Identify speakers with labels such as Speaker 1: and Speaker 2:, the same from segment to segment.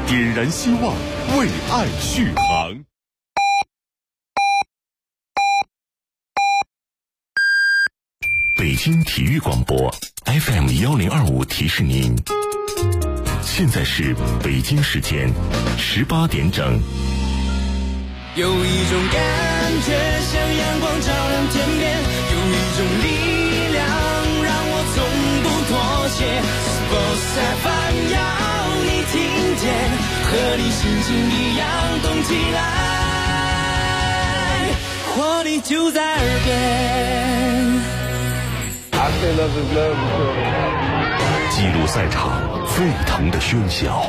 Speaker 1: 点燃希望，为爱续航。北京体育广播 FM1025提示您，现在是北京时间18点整。
Speaker 2: 有一种感觉像阳光照亮天边，有一种力量让我从不妥协。Sports FM 要你听见，和你心情一样动起来，活力就在耳边。
Speaker 1: 记录赛场沸腾的喧嚣，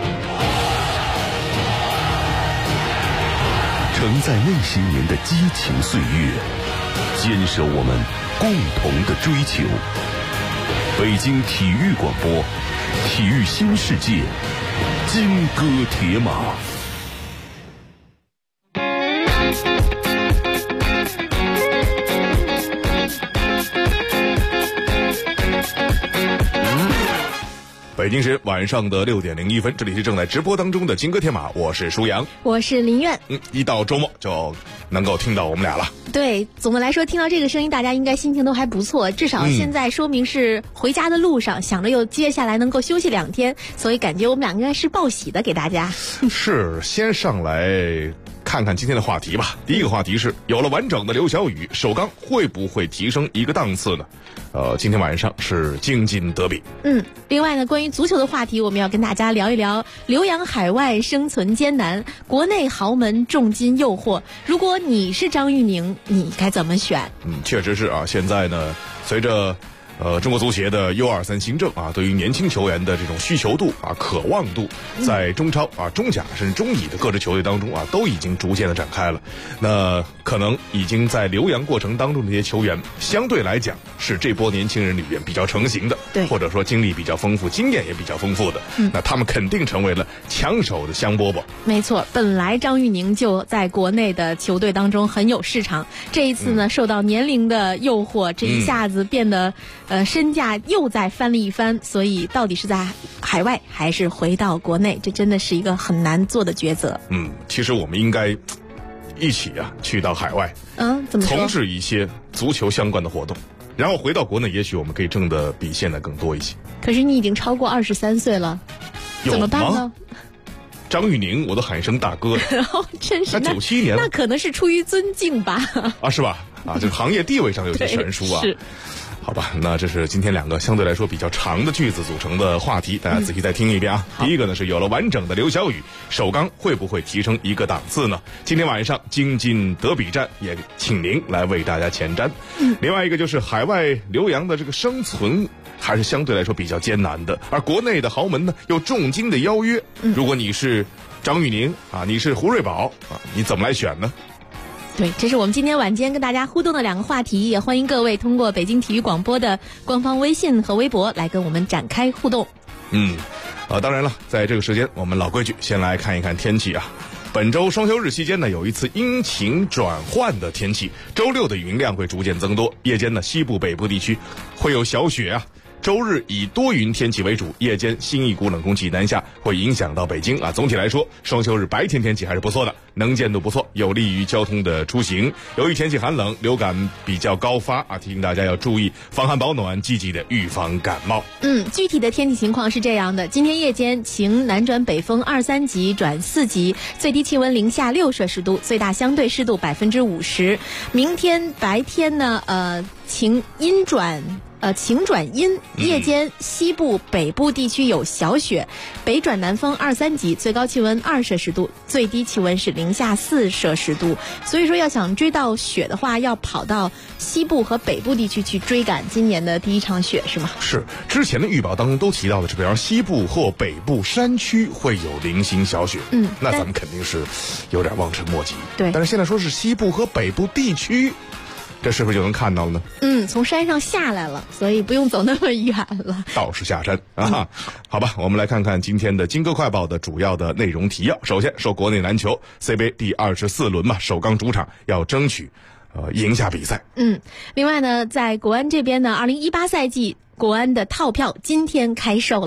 Speaker 1: 承载那些年的激情岁月，坚守我们共同的追求。北京体育广播，体育新世界，金戈铁马。北京时晚上的6点01分，这里是正在直播当中的金戈铁马，我是舒阳，
Speaker 3: 我是林苑。
Speaker 1: 一到周末就能够听到我们俩了。
Speaker 3: 对，总的来说听到这个声音，大家应该心情都还不错，至少现在说明是回家的路上，想着又接下来能够休息2天，所以感觉我们俩应该是报喜的给大家。
Speaker 1: 是，先上来看看今天的话题吧。第一个话题是，有了完整的刘晓宇，首钢会不会提升一个档次呢？今天晚上是京津德比。
Speaker 3: 另外呢，关于足球的话题，我们要跟大家聊一聊留洋海外生存艰难，国内豪门重金诱惑。如果你是张玉宁，你该怎么选？
Speaker 1: 确实是啊。现在呢，随着中国足协的 U23 新政啊，对于年轻球员的这种需求度啊、渴望度，在中超啊、中甲甚至中乙的各支球队当中啊，都已经逐渐的展开了。那可能已经在留洋过程当中的这些球员，相对来讲是这波年轻人里边比较成型的，
Speaker 3: 对，
Speaker 1: 或者说经历比较丰富、经验也比较丰富的，那他们肯定成为了抢手的香饽饽。
Speaker 3: 没错，本来张玉宁就在国内的球队当中很有市场，这一次呢，受到年龄的诱惑，这一下子变得身价又再翻了一番，所以到底是在海外还是回到国内，这真的是一个很难做的抉择。
Speaker 1: 其实我们应该一起去到海外，
Speaker 3: 怎么说？
Speaker 1: 从事一些足球相关的活动，然后回到国内，也许我们可以挣得比现在更多一些。可
Speaker 3: 是你已经超过23岁了，怎么办呢？
Speaker 1: 张玉宁，我都喊一声大哥了。
Speaker 3: 真是，
Speaker 1: 那97年了，
Speaker 3: 那可能是出于尊敬吧？
Speaker 1: 是吧？这个行业地位上有些悬殊啊。
Speaker 3: 是。
Speaker 1: 好吧，那这是今天2个相对来说比较长的句子组成的话题，大家仔细再听一遍啊。第一个呢是，有了完整的刘晓宇，首钢会不会提升一个档次呢？今天晚上京津德比战也请您来为大家前瞻。另外一个就是，海外留洋的这个生存还是相对来说比较艰难的，而国内的豪门呢有重金的邀约。如果你是张玉宁你是胡瑞宝你怎么来选呢？
Speaker 3: 对，这是我们今天晚间跟大家互动的2个话题，也欢迎各位通过北京体育广播的官方微信和微博来跟我们展开互动。
Speaker 1: 当然了，在这个时间我们老规矩，先来看一看天气啊。本周双休日期间呢，有一次阴晴转换的天气，周六的云量会逐渐增多，夜间呢西部北部地区会有小雪啊。周日以多云天气为主，夜间新一股冷空气南下，会影响到北京总体来说，双休日白天天气还是不错的，能见度不错，有利于交通的出行。由于天气寒冷，流感比较高发提醒大家要注意防寒保暖，积极的预防感冒。
Speaker 3: 具体的天气情况是这样的：今天夜间晴南转北风2、3级转4级，最低气温零下6摄氏度，最大相对湿度50%。明天白天呢，晴转阴，夜间西部北部地区有小雪，北转南风2、3级，最高气温2摄氏度，最低气温是零下4摄氏度。所以说要想追到雪的话，要跑到西部和北部地区去追赶今年的第一场雪，是吗？
Speaker 1: 是，之前的预报当中都提到的是，比方西部或北部山区会有零星小雪，那咱们肯定是有点望尘莫及。
Speaker 3: 对，
Speaker 1: 但是现在说是西部和北部地区，这是不是就能看到了呢？
Speaker 3: 从山上下来了，所以不用走那么远了。
Speaker 1: 道士下山好吧，我们来看看今天的金戈快报的主要的内容提要。首先说国内篮球 CBA 第24轮首钢主场要争取赢下比赛。
Speaker 3: 另外呢，在国安这边呢，2018赛季国安的套票今天开售了。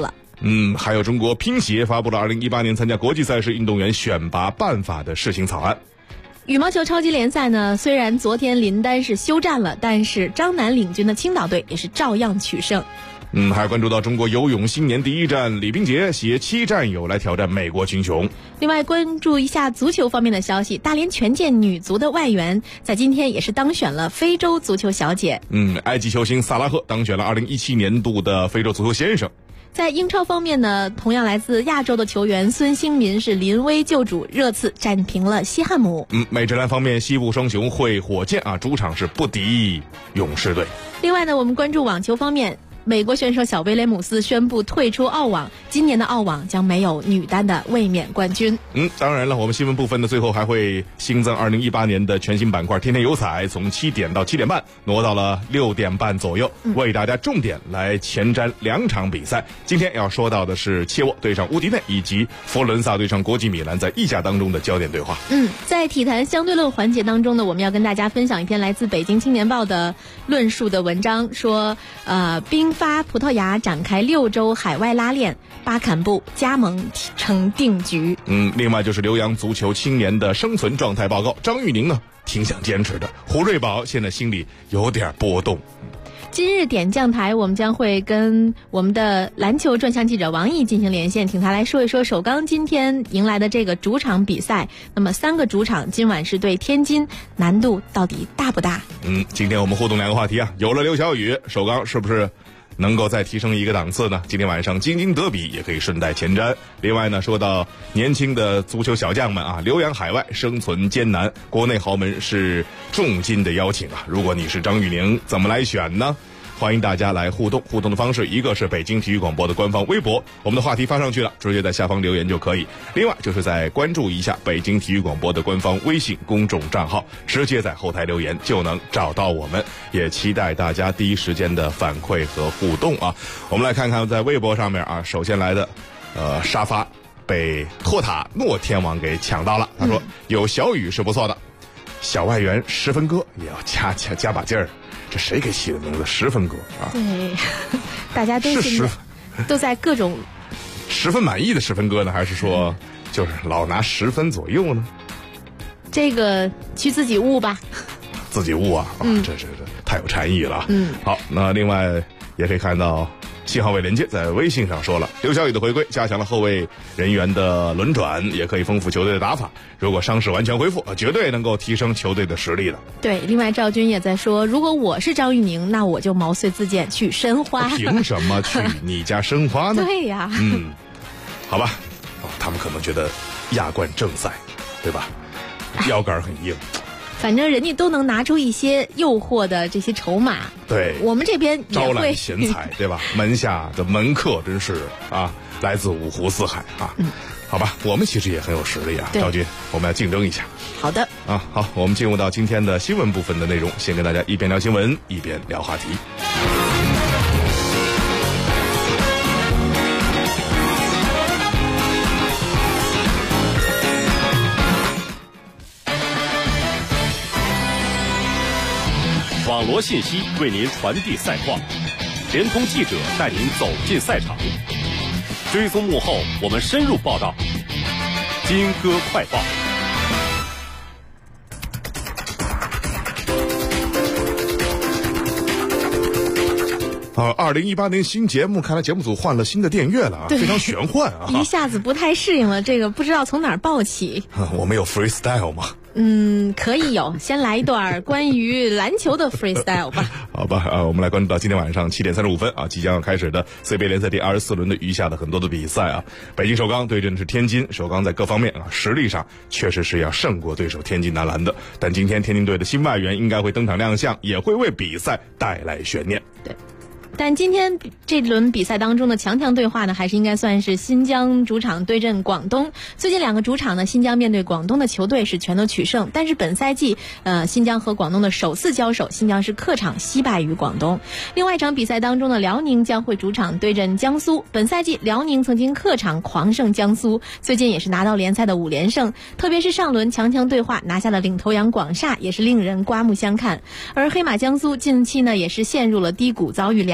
Speaker 1: 还有中国乒协发布了2018年参加国际赛事运动员选拔办法的试行草案。
Speaker 3: 羽毛球超级联赛呢，虽然昨天林丹是休战了，但是张楠领军的青岛队也是照样取胜。
Speaker 1: 还关注到中国游泳新年第一站，李冰洁携7战友来挑战美国群雄。
Speaker 3: 另外关注一下足球方面的消息，大连权健女足的外援在今天也是当选了非洲足球小姐。
Speaker 1: 埃及球星萨拉赫当选了2017年度的非洲足球先生。
Speaker 3: 在英超方面呢，同样来自亚洲的球员孙兴民是临危救主，热刺战平了西汉姆。
Speaker 1: 美职篮方面，西部双雄会火箭主场是不敌勇士队。
Speaker 3: 另外呢，我们关注网球方面，美国选手小威廉姆斯宣布退出澳网，今年的澳网将没有女单的卫冕冠军。
Speaker 1: 当然了，我们新闻部分的最后还会新增2018年的全新板块天天有彩，从7点到7点半挪到了6点半左右，为大家重点来前瞻2场比赛。今天要说到的是切沃对上乌迪内，以及佛罗伦萨对上国际米兰在意甲当中的焦点对话。
Speaker 3: 在体坛相对论环节当中呢，我们要跟大家分享一篇来自北京青年报的论述的文章，说宾发葡萄牙展开6周海外拉练，巴坎布加盟成定局。
Speaker 1: 另外就是留洋足球青年的生存状态报告，张玉宁呢挺想坚持的，胡瑞宝现在心里有点波动。
Speaker 3: 今日点将台，我们将会跟我们的篮球专项记者王毅进行连线，请他来说一说首钢今天迎来的这个主场比赛。那么3个主场今晚是对天津，难度到底大不大？
Speaker 1: 今天我们互动2个话题有了刘晓宇，首钢是不是能够再提升一个档次呢？今天晚上京津德比也可以顺带前瞻。另外呢，说到年轻的足球小将们留洋海外生存艰难，国内豪门是重金的邀请如果你是张玉宁，怎么来选呢？欢迎大家来互动的方式，一个是北京体育广播的官方微博，我们的话题发上去了，直接在下方留言就可以。另外就是在关注一下北京体育广播的官方微信公众账号，直接在后台留言就能找到我们，也期待大家第一时间的反馈和互动我们来看看在微博上面首先来的沙发被托塔诺天王给抢到了，他说有小雨是不错的，小外援十分哥也要加把劲儿。这谁给起的名字十分哥
Speaker 3: 对，大家都在各种
Speaker 1: 十分满意的十分哥呢，还是说就是老拿10分左右呢？
Speaker 3: 这个去自己悟吧，
Speaker 1: 自己悟这太有禅意了。好，那另外也可以看到信号位连接在微信上说了，刘晓宇的回归加强了后卫人员的轮转，也可以丰富球队的打法，如果伤势完全恢复绝对能够提升球队的实力的。
Speaker 3: 对，另外赵军也在说，如果我是张玉宁，那我就毛遂自荐去申花。
Speaker 1: 凭什么去你家申花呢？
Speaker 3: 对呀
Speaker 1: 好吧他们可能觉得亚冠正赛对吧，腰杆很硬，
Speaker 3: 反正人家都能拿出一些诱惑的这些筹码，
Speaker 1: 对，
Speaker 3: 我们这边也会
Speaker 1: 招揽贤才对吧？门下的门客真是来自五湖四海好吧，我们其实也很有实力赵军，我们要竞争一下。
Speaker 3: 好的
Speaker 1: 好，我们进入到今天的新闻部分的内容，先跟大家一边聊新闻一边聊话题。
Speaker 4: 网罗信息为您传递赛况，联通记者带您走进赛场，追踪幕后我们深入报道。金歌快报。
Speaker 1: 2018年新节目，看来节目组换了新的电乐了非常玄幻
Speaker 3: 一下子不太适应了，这个不知道从哪儿报起。
Speaker 1: 我们有 freestyle 吗？
Speaker 3: 可以有，先来一段关于篮球的 freestyle 吧。
Speaker 1: 好吧，我们来关注到今天晚上7点35分即将要开始的 CBA 联赛第24轮的余下的很多的比赛北京首钢对阵的是天津，首钢在各方面实力上确实是要胜过对手天津男篮的，但今天天津队的新外援应该会登场亮相，也会为比赛带来悬念。
Speaker 3: 对。但今天这轮比赛当中的强对话呢，还是应该算是新疆主场对阵广东。最近2个主场呢，新疆面对广东的球队是全都取胜，但是本赛季新疆和广东的首次交手，新疆是客场惜败于广东。另外一场比赛当中呢，辽宁将会主场对阵江苏。本赛季辽宁曾经客场狂胜江苏，最近也是拿到联赛的5连胜，特别是上轮强对话拿下了领头羊广厦，也是令人刮目相看。而黑马江苏近期呢也是陷入了低谷，遭遇2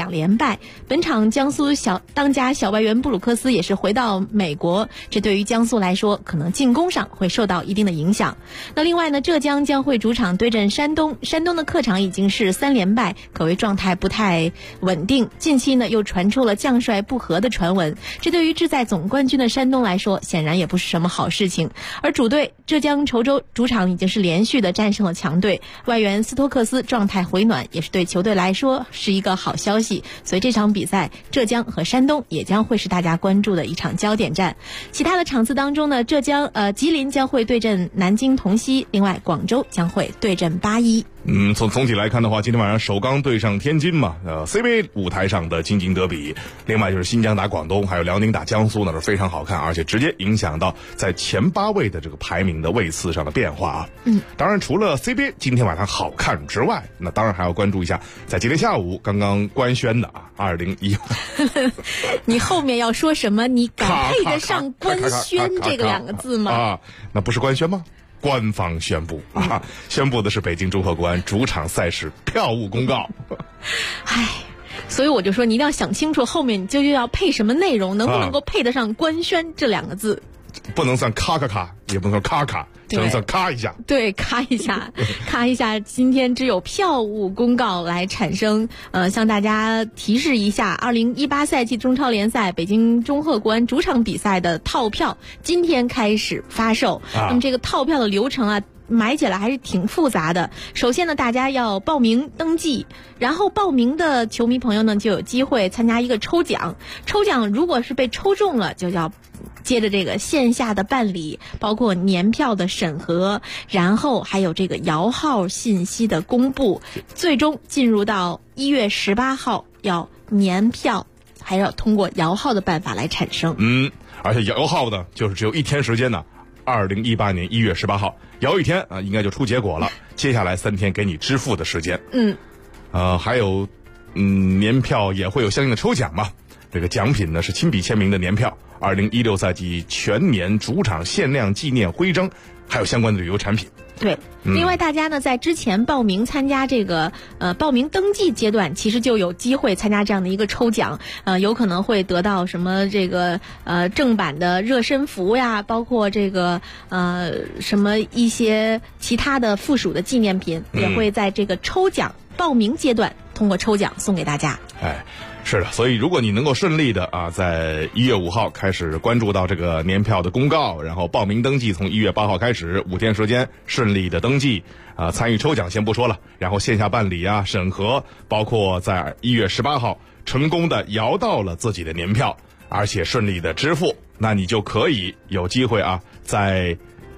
Speaker 3: 2连败。本场江苏当家小外援布鲁克斯也是回到美国，这对于江苏来说可能进攻上会受到一定的影响。那另外呢，浙江将会主场对阵山东，山东的客场已经是3连败，可谓状态不太稳定。近期呢又传出了将帅不和的传闻，这对于志在总冠军的山东来说显然也不是什么好事情。而主队浙江稠州主场已经是连续的战胜了强队，外援斯托克斯状态回暖，也是对球队来说是一个好消息。所以这场比赛浙江和山东也将会是大家关注的一场焦点战。其他的场次当中呢，吉林将会对阵南京同曦，另外广州将会对阵八一。
Speaker 1: 从总体来看的话，今天晚上首钢对上天津嘛，CBA 舞台上的京津德比，另外就是新疆打广东，还有辽宁打江苏呢，是非常好看，而且直接影响到在前8位的这个排名的位次上的变化啊。当然除了 CBA 今天晚上好看之外，那当然还要关注一下在今天下午刚刚官宣的2018
Speaker 3: 你后面要说什么？你敢配得上官宣这个2个字吗？
Speaker 1: 那不是官宣吗？官方宣布宣布的是北京中赫国安主场赛事票务公告。
Speaker 3: 所以我就说你一定要想清楚后面你究竟要配什么内容，能不能够配得上官宣这2个字。
Speaker 1: 不能算咔咔咔，也不能算咔咔，只能算咔一下。
Speaker 3: 对，咔一下咔一下。今天只有票务公告来产生向大家提示一下，2018赛季中超联赛北京中赫国安主场比赛的套票今天开始发售。那么这个套票的流程啊，买起来还是挺复杂的。首先呢，大家要报名登记，然后报名的球迷朋友呢就有机会参加一个抽奖。抽奖如果是被抽中了，就要接着这个线下的办理，包括年票的审核，然后还有这个摇号信息的公布，最终进入到1月18号要年票还要通过摇号的办法来产生。
Speaker 1: 而且摇号呢就是只有1天时间呢，2018年1月18号摇1天应该就出结果了，接下来3天给你支付的时间。还有年票也会有相应的抽奖嘛。这个奖品呢是亲笔签名的年票，2016赛季全年主场限量纪念徽章，还有相关的旅游产品。
Speaker 3: 对，另外大家呢在之前报名参加这个报名登记阶段，其实就有机会参加这样的一个抽奖，有可能会得到什么这个正版的热身服呀，包括这个什么一些其他的附属的纪念品，也会在这个抽奖报名阶段通过抽奖送给大家。
Speaker 1: 是的，所以如果你能够顺利的在1月5号开始关注到这个年票的公告，然后报名登记从1月8号开始5天时间顺利的登记参与抽奖先不说了，然后线下办理审核，包括在1月18号成功的摇到了自己的年票，而且顺利的支付，那你就可以有机会在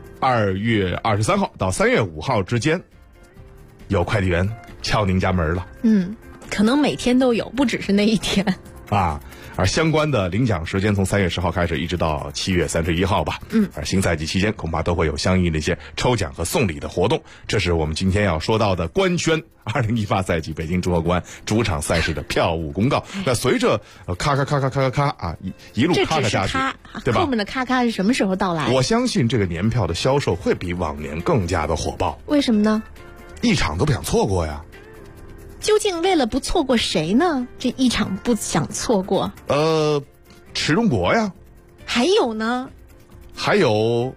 Speaker 1: 2月23号到3月5号之间有快递员敲您家门了。
Speaker 3: 可能每天都有，不只是那一天
Speaker 1: 而相关的领奖时间从3月10号开始，一直到7月31号吧。而新赛季期间恐怕都会有相应的一些抽奖和送礼的活动。这是我们今天要说到的官宣2018赛季北京中赫国安主场赛事的票务公告。那随着咔咔咔咔咔咔咔一路咔咔下去，对吧？
Speaker 3: 后面的咔咔是什么时候到来？
Speaker 1: 我相信这个年票的销售会比往年更加的火爆。
Speaker 3: 为什么呢？
Speaker 1: 一场都不想错过呀。
Speaker 3: 究竟为了不错过谁呢？这一场不想错过。
Speaker 1: 池中国呀。
Speaker 3: 还有呢？
Speaker 1: 还有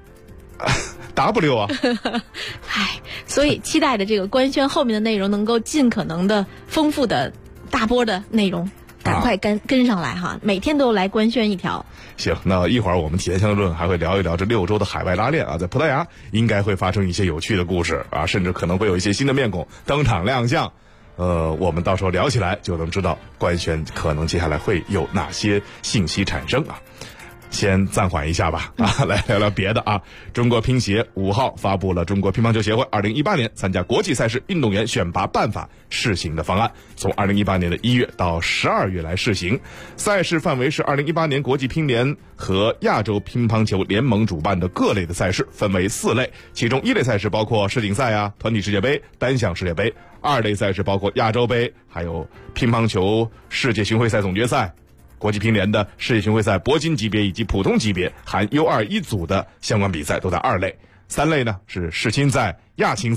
Speaker 1: W
Speaker 3: 所以期待的这个官宣后面的内容能够尽可能的丰富的大波的内容，赶快跟上来哈！每天都来官宣一条。
Speaker 1: 行，那一会儿我们体坛相对论还会聊一聊这6周的海外拉练在葡萄牙应该会发生一些有趣的故事甚至可能会有一些新的面孔登场亮相。我们到时候聊起来就能知道官宣可能接下来会有哪些信息产生先暂缓一下吧来聊聊别的中国乒协5号发布了中国乒乓球协会2018年参加国际赛事运动员选拔办法试行的方案，从2018年的1月到12月来试行。赛事范围是2018年国际乒联和亚洲乒乓球联盟主办的各类的赛事，分为4类，其中1类赛事包括世锦赛团体世界杯、单项世界杯；2类赛事包括亚洲杯，还有乒乓球世界巡回赛总决赛。国际乒联的世界巡回赛铂金级别以及普通级别含 U21 组的相关比赛都在2类。3类呢是世青赛、亚青赛、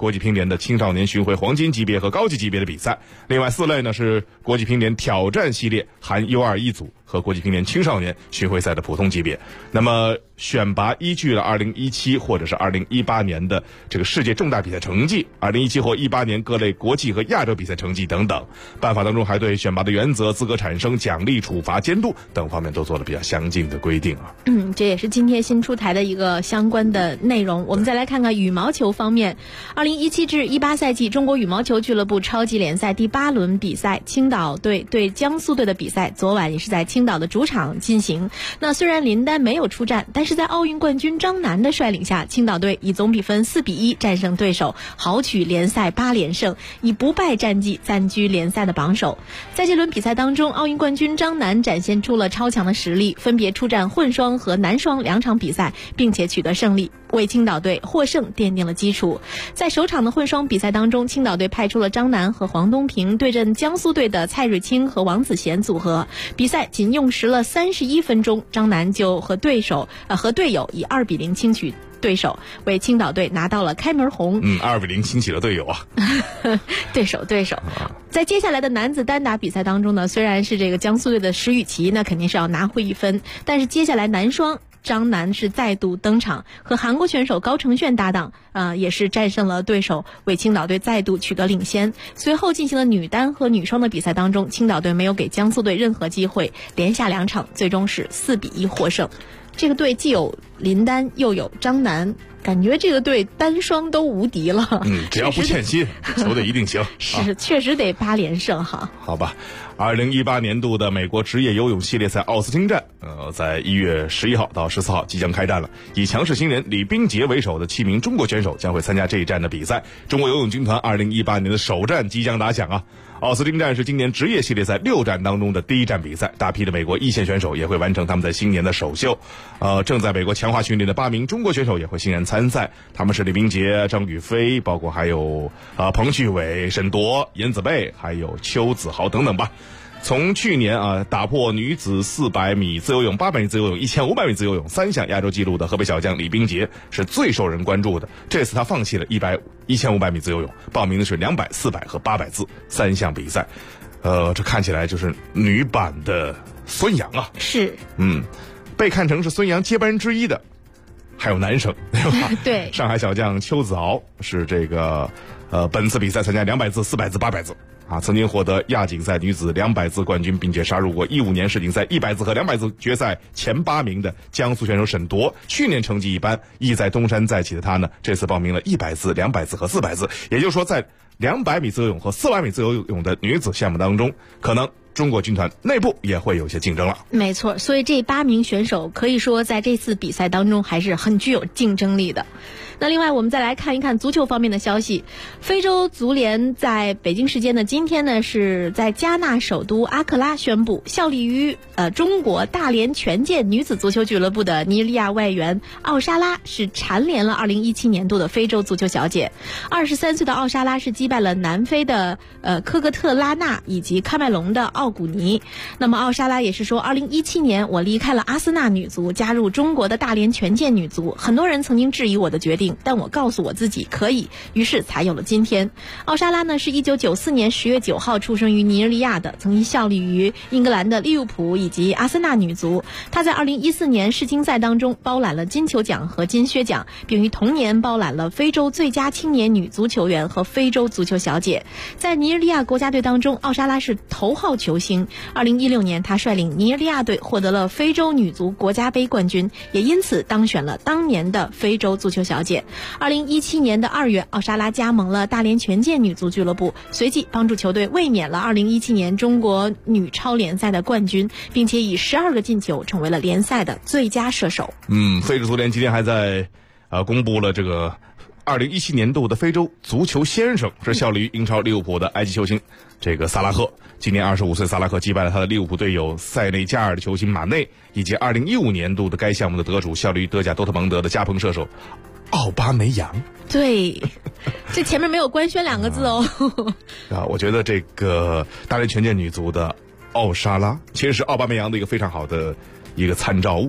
Speaker 1: 国际乒联的青少年巡回黄金级别和高级级别的比赛。另外4类呢是国际乒联挑战系列含 U21 组和国际乒联青少年巡回赛的普通级别。那么选拔依据了2017或者是2018年的这个世界重大比赛成绩，2017或18年各类国际和亚洲比赛成绩等等。办法当中还对选拔的原则、资格产生、奖励、处罚、监督等方面都做了比较详尽的规定啊。
Speaker 3: 这也是今天新出台的一个相关的内容。我们再来看看羽毛球方面，2017至18赛季中国羽毛球俱乐部超级联赛第8轮比赛，青岛队对江苏队的比赛昨晚也是在青岛的主场进行。那虽然林丹没有出战，但是在奥运冠军张楠的率领下，青岛队以总比分4-1战胜对手，豪取联赛8连胜，以不败战绩暂居联赛的榜首。在这轮比赛当中，奥运冠军张楠展现出了超强的实力，分别出战混双和男双2场比赛，并且取得胜利，为青岛队获胜奠定了基础。在首场的混双比赛当中，青岛队派出了张楠和黄东萍对阵江苏队的蔡瑞清和王子贤组合，比赛仅用时了31分钟，张楠就和队友以2-0轻取对手，为青岛队拿到了开门红。
Speaker 1: 2-0轻取了队友啊。
Speaker 3: 对手。在接下来的男子单打比赛当中呢，虽然是这个江苏队的石宇奇，那肯定是要拿回1分，但是接下来男双张楠是再度登场，和韩国选手高承炫搭档，也是战胜了对手，为青岛队再度取得领先。随后进行了女单和女双的比赛当中，青岛队没有给江苏队任何机会，连下2场，最终是4-1获胜。这个队既有林丹又有张楠，感觉这个队单双都无敌了。
Speaker 1: 只要不欠薪，球队一定行。
Speaker 3: 是，确实得8连胜哈。
Speaker 1: 好吧，2018年度的美国职业游泳系列赛奥斯汀站，在1月11号到14号即将开战了。以强势新人李冰洁为首的7名中国选手将会参加这一站的比赛。中国游泳军团2018年的首战即将打响啊！奥斯汀站是今年职业系列赛6站当中的第1站比赛，大批的美国1线选手也会完成他们在新年的首秀。正在美国强化训练的8名中国选手也会欣然参赛，他们是李冰洁、张雨霏，包括还有彭旭伟、沈铎、严子贝，还有邱子豪等等吧。从去年打破女子400米自由泳、800米自由泳、1500米自由泳3项亚洲纪录的河北小将李冰洁是最受人关注的。这次她放弃了1500米自由泳，报名的是200、400和800自3项比赛。这看起来就是女版的孙杨啊。
Speaker 3: 是。
Speaker 1: 被看成是孙杨接班人之一的还有男生，对吧？
Speaker 3: 对。
Speaker 1: 上海小将邱子豪是这个本次比赛参加200自、400自、800自。曾经获得亚锦赛女子200自冠军，并且杀入过15年世锦赛100自和200自决赛前8名的江苏选手沈铎，去年成绩一般，意在东山再起的他呢，这次报名了100自、200自和400自，也就是说在200米自由泳和400米自由泳的女子项目当中，可能中国军团内部也会有些竞争了。没错，所以这8名选手可以说在这次比赛当中还是很具有竞争力的。那另外我们再来看一看足球方面的消息。非洲足联在北京时间的今天呢，是在加纳首都阿克拉宣布，效力于中国大连权健女子足球俱乐部的尼日利亚外援奥沙拉是蝉联了2017年度的非洲足球小姐。23岁的奥沙拉是击败了南非的科格特拉纳以及喀麦隆的奥古尼。那么奥沙拉也是说，2017年我离开了阿森纳女足，加入中国的大连权健女足，很多人曾经质疑我的决定，但我告诉我自己可以，于是才有了今天。奥沙拉呢是1994年10月9号出生于尼日利亚的，曾经效力于英格兰的利物浦以及阿森纳女足。她在2014年世青赛当中包揽了金球奖和金靴奖，并于同年包揽了非洲最佳青年女足球员和非洲足球小姐。在尼日利亚国家队当中，奥沙拉是头号球星。2016年她率领尼日利亚队获得了非洲女足国家杯冠军，也因此当选了当年的非洲足球小姐。2017年的2月，奥沙拉加盟了大连权健女足俱乐部，随即帮助球队卫冕了2017年中国女超联赛的冠军，并且以12个进球成为了联赛的最佳射手。非洲足联今天还在公布了这个2017年度的非洲足球先生，是效力于英超利物浦的埃及球星这个萨拉赫。今年25岁，萨拉赫击败了他的利物浦队友塞内加尔的球星马内，以及2015年度的该项目的得主效力于德甲多特蒙德的加蓬射手奥巴梅扬。对，这前面没有官宣2个字哦。我觉得这个大连权健女足的奥沙拉其实是奥巴梅扬的一个非常好的一个参照物。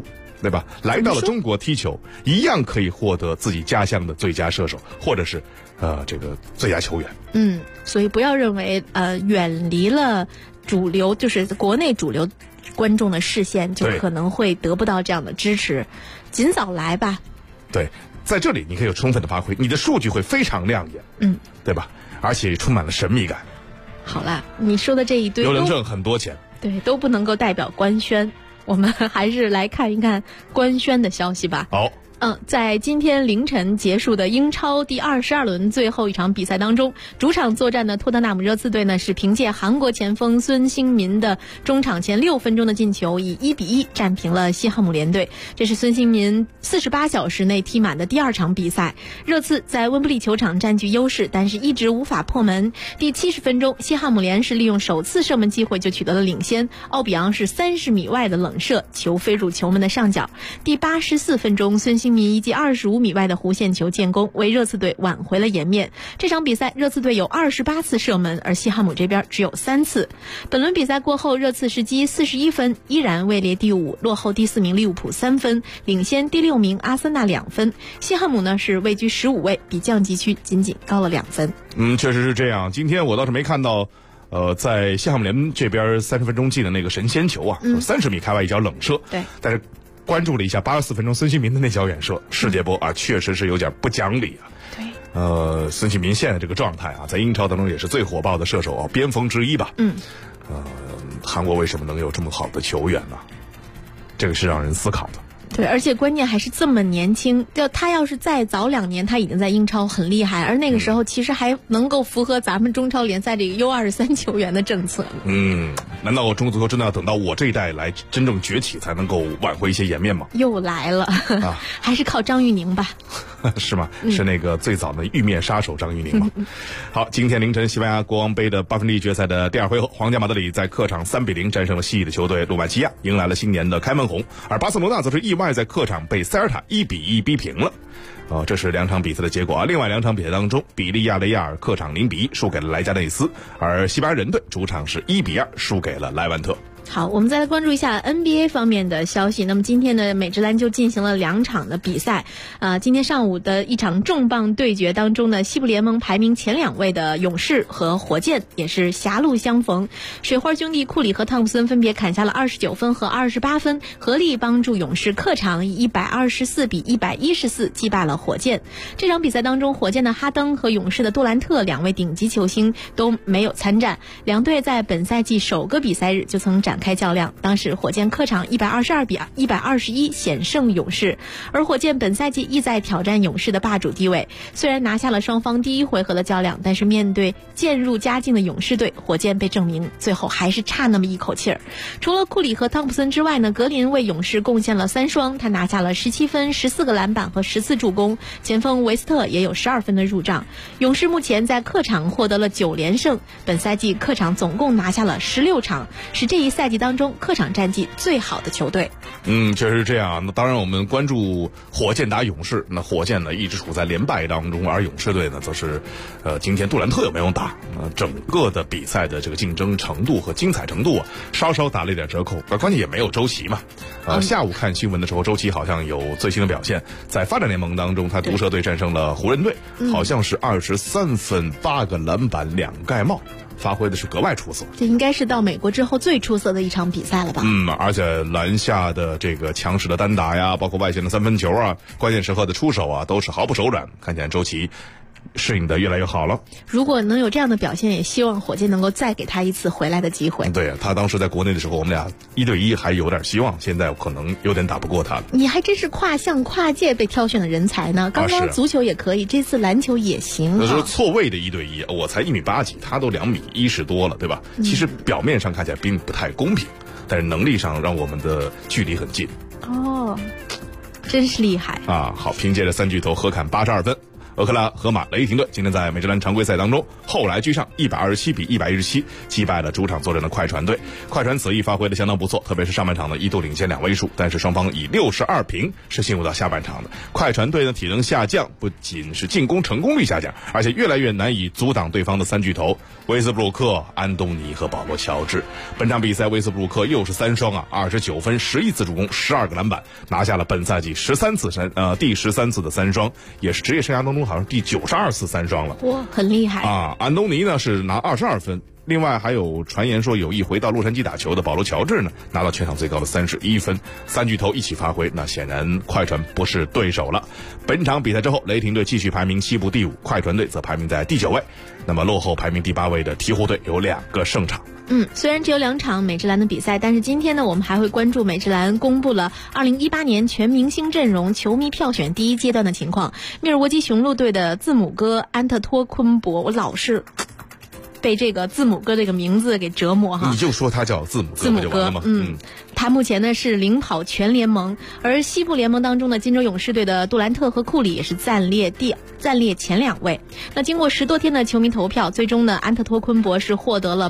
Speaker 1: 对吧？来到了中国踢球，一样可以获得自己家乡的最佳射手，或者是这个最佳球员。
Speaker 3: 所以不要认为远离了主流，就是国内主流观众的视线，就可能会得不到这样的支持。尽早来吧。
Speaker 1: 对，在这里你可以有充分的发挥，你的数据会非常亮眼，对吧？而且充满了神秘感。
Speaker 3: 好啦，你说的这一堆
Speaker 1: 邮轮证很多钱，
Speaker 3: 对，都不能够代表官宣。我们还是来看一看官宣的消息吧。
Speaker 1: 好。
Speaker 3: 在今天凌晨结束的英超第22轮最后一场比赛当中，主场作战的托特纳姆热刺队呢是凭借韩国前锋孙兴民的中场前6分钟的进球，以1-1战平了西汉姆联队。这是孙兴民48小时内踢满的第2场比赛。热刺在温布利球场占据优势，但是一直无法破门。第70分钟，西汉姆联是利用首次射门机会就取得了领先，奥比昂是30米外的冷射，球飞入球门的上角。第84分钟，孙兴民一记25米外的弧线球建功，为热刺队挽回了颜面。这场比赛热刺队有28次射门，而西汉姆这边只有3次。本轮比赛过后，热刺是积41分，依然位列第5，落后第4名利物浦3分，领先第6名阿森纳2分。西汉姆呢是位居15位，比降级区仅仅高了2分。
Speaker 1: 确实是这样。今天我倒是没看到在西汉姆联这边30分钟进的那个神仙球啊，30米开外一脚冷射。
Speaker 3: 对，
Speaker 1: 但是关注了一下84分钟孙兴民的那脚远射，世界波确实是有点不讲理啊。
Speaker 3: 对，
Speaker 1: 孙兴民现在这个状态在英超当中也是最火爆的射手边锋之一吧。韩国为什么能有这么好的球员呢？这个是让人思考的。
Speaker 3: 对，而且关键还是这么年轻，他要是再早2年，他已经在英超很厉害，而那个时候其实还能够符合咱们中超联赛这个 U23 球员的政策。
Speaker 1: 难道中国足球真的要等到我这一代来真正崛起才能够挽回一些颜面吗？
Speaker 3: 又来了还是靠张玉宁吧。
Speaker 1: 是吗？是那个最早的玉面杀手张玉宁吗？好，今天凌晨西班牙国王杯的8分之一决赛的第2回合，皇家马德里在客场3-0战胜了西乙的球队诺瓦齐亚，迎来了新年的开门红，而巴塞罗那则是意外在客场被塞尔塔1-1逼平了。这是2场比赛的结果另外2场比赛当中，比利亚雷亚尔客场0-1输给了莱加内斯，而西班牙人队主场是1-2输给了莱万特。
Speaker 3: 好，我们再来关注一下 NBA 方面的消息。那么今天的美职篮就进行了2场的比赛。今天上午的一场重磅对决当中呢，西部联盟排名前2位的勇士和火箭也是狭路相逢。水花兄弟库里和汤普森分别砍下了29分和28分，合力帮助勇士客场以124-114击败了火箭。这场比赛当中，火箭的哈登和勇士的杜兰特2位顶级球星都没有参战。两队在本赛季首个比赛日就曾展开较量，当时火箭客场122-121险胜勇士，而火箭本赛季意在挑战勇士的霸主地位。虽然拿下了双方第1回合的较量，但是面对渐入佳境的勇士队，火箭被证明最后还是差那么一口气儿。除了库里和汤普森之外呢，格林为勇士贡献了3双，他拿下了17分、14个篮板和10次助攻，前锋维斯特也有12分的入账。勇士目前在客场获得了9连胜，本赛季客场总共拿下了16场，是这一赛季当中客场战绩最好的球队。
Speaker 1: 确实是这样。那当然我们关注火箭打勇士，那火箭呢一直处在连败当中，而勇士队呢则是今天杜兰特也没有打，整个的比赛的这个竞争程度和精彩程度稍稍打了一点折扣，而关键也没有周琦嘛。下午看新闻的时候，周琦好像有最新的表现，在发展联盟当中他毒蛇队战胜了湖人队，好像是23分8个篮板2盖帽，发挥的是格外出色。
Speaker 3: 这应该是到美国之后最出色的一场比赛了吧？
Speaker 1: 而且篮下的这个强势的单打呀，包括外线的3分球关键时刻的出手都是毫不手软。看起来周琦适应的越来越好了。
Speaker 3: 如果能有这样的表现，也希望火箭能够再给他一次回来的机会。
Speaker 1: 对，他当时在国内的时候，我们俩1对1还有点希望，现在可能有点打不过他了。
Speaker 3: 你还真是跨项跨界被挑选的人才呢。刚刚足球也可以，这次篮球也行。
Speaker 1: 那说错位的1对1，我才1米8几，他都2米10多了，对吧？其实表面上看起来并不太公平，但是能力上让我们的距离很近。
Speaker 3: 真是厉害
Speaker 1: 好，凭借着3巨头合砍82分。 俄克拉荷马雷霆队今天在美职篮常规赛当中后来居上127比117击败了主场作战的快船队。快船此役发挥的相当不错，特别是上半场呢一度领先2位数，但是双方以62平是进入到下半场的。快船队的体能下降，不仅是进攻成功率下降，而且越来越难以阻挡对方的三巨头威斯布鲁克、安东尼和保罗乔治。本场比赛威斯布鲁克又是3双29分11次助攻12个篮板，拿下了本赛季第13次的3双，也是职业生涯当中好像第92次3双了。
Speaker 3: 哇，很厉害
Speaker 1: 啊！安东尼呢是拿22分。另外还有传言说有意回到洛杉矶打球的保罗乔治呢，拿到全场最高的31分。三巨头一起发挥，那显然快船不是对手了。本场比赛之后，雷霆队继续排名西部第5，快船队则排名在第9位，那么落后排名第8位的鹈鹕队有2个胜场。
Speaker 3: 虽然只有2场美职篮的比赛，但是今天呢，我们还会关注美职篮公布了2018年全明星阵容球迷票选第1阶段的情况。密尔沃基雄鹿队的字母哥安特托昆博，我老是被这个字母哥这个名字给折磨哈。
Speaker 1: 你就说他叫字母哥就完了吗？
Speaker 3: 他目前呢是领跑全联盟，而西部联盟当中的金州勇士队的杜兰特和库里也是暂列前2位。那经过10多天的球迷投票，最终呢安特托昆博是获得了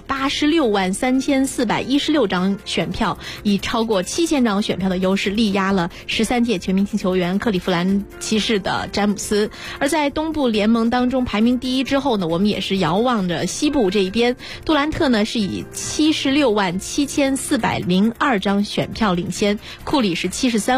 Speaker 3: 863416张选票，以超过7000张选票的优势力压了13届全明星球员克利夫兰骑士的詹姆斯。而在东部联盟当中排名第1之后呢，我们也是遥望着西部这一边，杜兰特呢是以767402张选票领先，库里是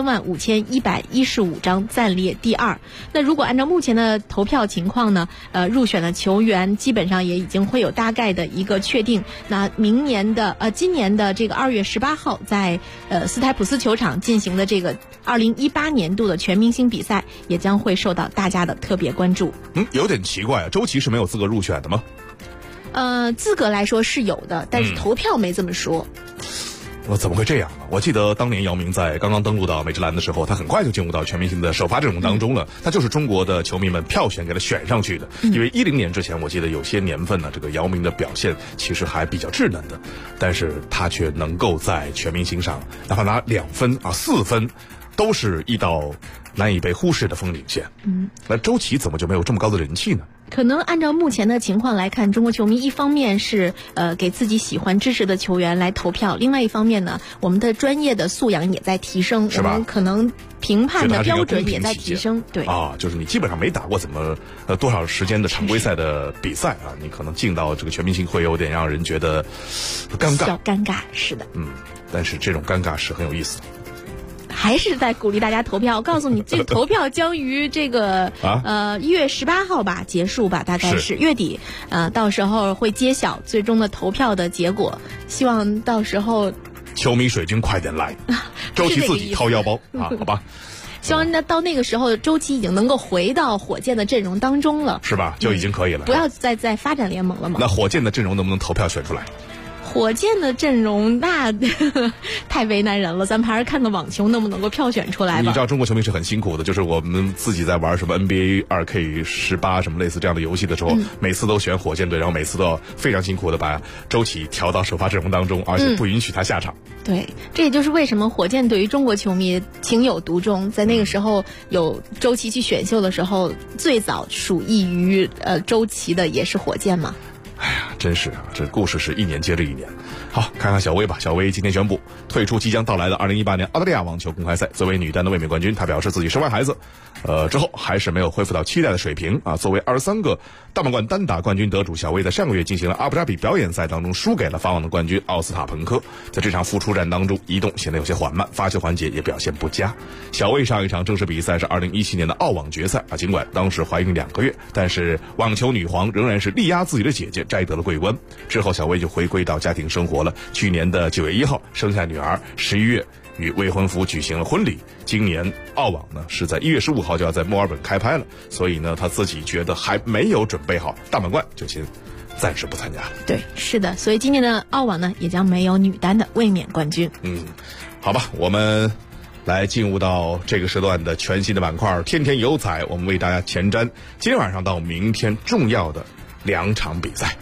Speaker 3: 735115张暂列第2。那如果按照目前的投票情况呢，入选的球员基本上也已经会有大概的一个确定。那今年的这个2月18号在斯台普斯球场进行的这个2018年度的全明星比赛也将会受到大家的特别关注。
Speaker 1: 有点奇怪啊，周琦是没有资格入选的吗？
Speaker 3: 资格来说是有的，但是投票没这么说。
Speaker 1: 怎么会这样呢？我记得当年姚明在刚刚登陆到美职篮的时候，他很快就进入到全明星的首发阵容当中了。他就是中国的球迷们票选给他选上去的。因为10年之前，我记得有些年份呢，这个姚明的表现其实还比较稚嫩的，但是他却能够在全明星上，哪怕拿2分4分，都是一道难以被忽视的风景线。那周琦怎么就没有这么高的人气呢？
Speaker 3: 可能按照目前的情况来看，中国球迷一方面是给自己喜欢支持的球员来投票，另外一方面呢，我们的专业的素养也在提升，我们可能评判的标准也在提升。对
Speaker 1: 就是你基本上没打过多少时间的常规赛的比赛你可能进到这个全明星会有点让人觉得尴尬。
Speaker 3: 小尴尬，是的。
Speaker 1: 但是这种尴尬是很有意思的。
Speaker 3: 还是在鼓励大家投票。我告诉你，这投票将于这个1月18号吧结束吧，大概是月底，到时候会揭晓最终的投票的结果。希望到时候
Speaker 1: 球迷水军快点来，周琦自己掏腰包好吧。
Speaker 3: 希望到那个时候，周琦已经能够回到火箭的阵容当中了，
Speaker 1: 是吧？就已经可以了，
Speaker 3: 不要再发展联盟了嘛。
Speaker 1: 那火箭的阵容能不能投票选出来？
Speaker 3: 火箭的阵容那太为难人了，咱们还是看个网球能不能够票选出来吧。
Speaker 1: 你知道中国球迷是很辛苦的，就是我们自己在玩什么 NBA 2K18什么类似这样的游戏的时候，每次都选火箭队，然后每次都要非常辛苦的把周琦调到首发阵容当中，而且不允许他下场。
Speaker 3: 对，这也就是为什么火箭对于中国球迷情有独钟。在那个时候有周琦去选秀的时候，最早属意于周琦的也是火箭嘛。
Speaker 1: 哎呀，真是这故事是一年接着一年。好，看看小薇吧。小薇今天宣布退出即将到来的2018年澳大利亚网球公开赛。作为女单的卫冕冠军，她表示自己生完孩子之后还是没有恢复到期待的水平作为23个大满贯单打冠军得主，小薇在上个月进行了阿布扎比表演赛当中输给了法网的冠军奥斯塔彭科。在这场复出战当中，移动显得有些缓慢，发球环节也表现不佳。小薇上一场正式比赛是2017年的澳网决赛尽管当时怀孕2个月，但是网球女皇仍然是力压自己的姐姐，摘得了桂冠。之后小薇就回归到家庭生活了，去年的9月1号生下女儿，11月与未婚夫举行了婚礼。今年澳网呢是在1月15号就要在墨尔本开拍了，所以呢他自己觉得还没有准备好大满贯，就先暂时不参加了。
Speaker 3: 对，是的，所以今年的澳网呢也将没有女单的卫冕冠军。
Speaker 1: 好吧，我们来进入到这个时段的全新的板块天天有彩，我们为大家前瞻今天晚上到明天重要的2场比赛。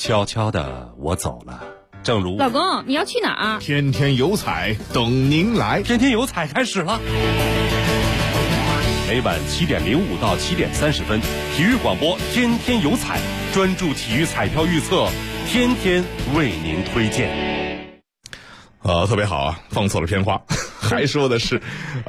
Speaker 4: 悄悄的我走了。正如
Speaker 5: 老公，你要去哪儿？
Speaker 1: 天天有彩等您来，
Speaker 4: 天天有彩开始了。每晚7点05到7点30分，体育广播天天有彩，专注体育彩票预测，天天为您推荐。
Speaker 1: 特别好啊，放错了片花，还说的是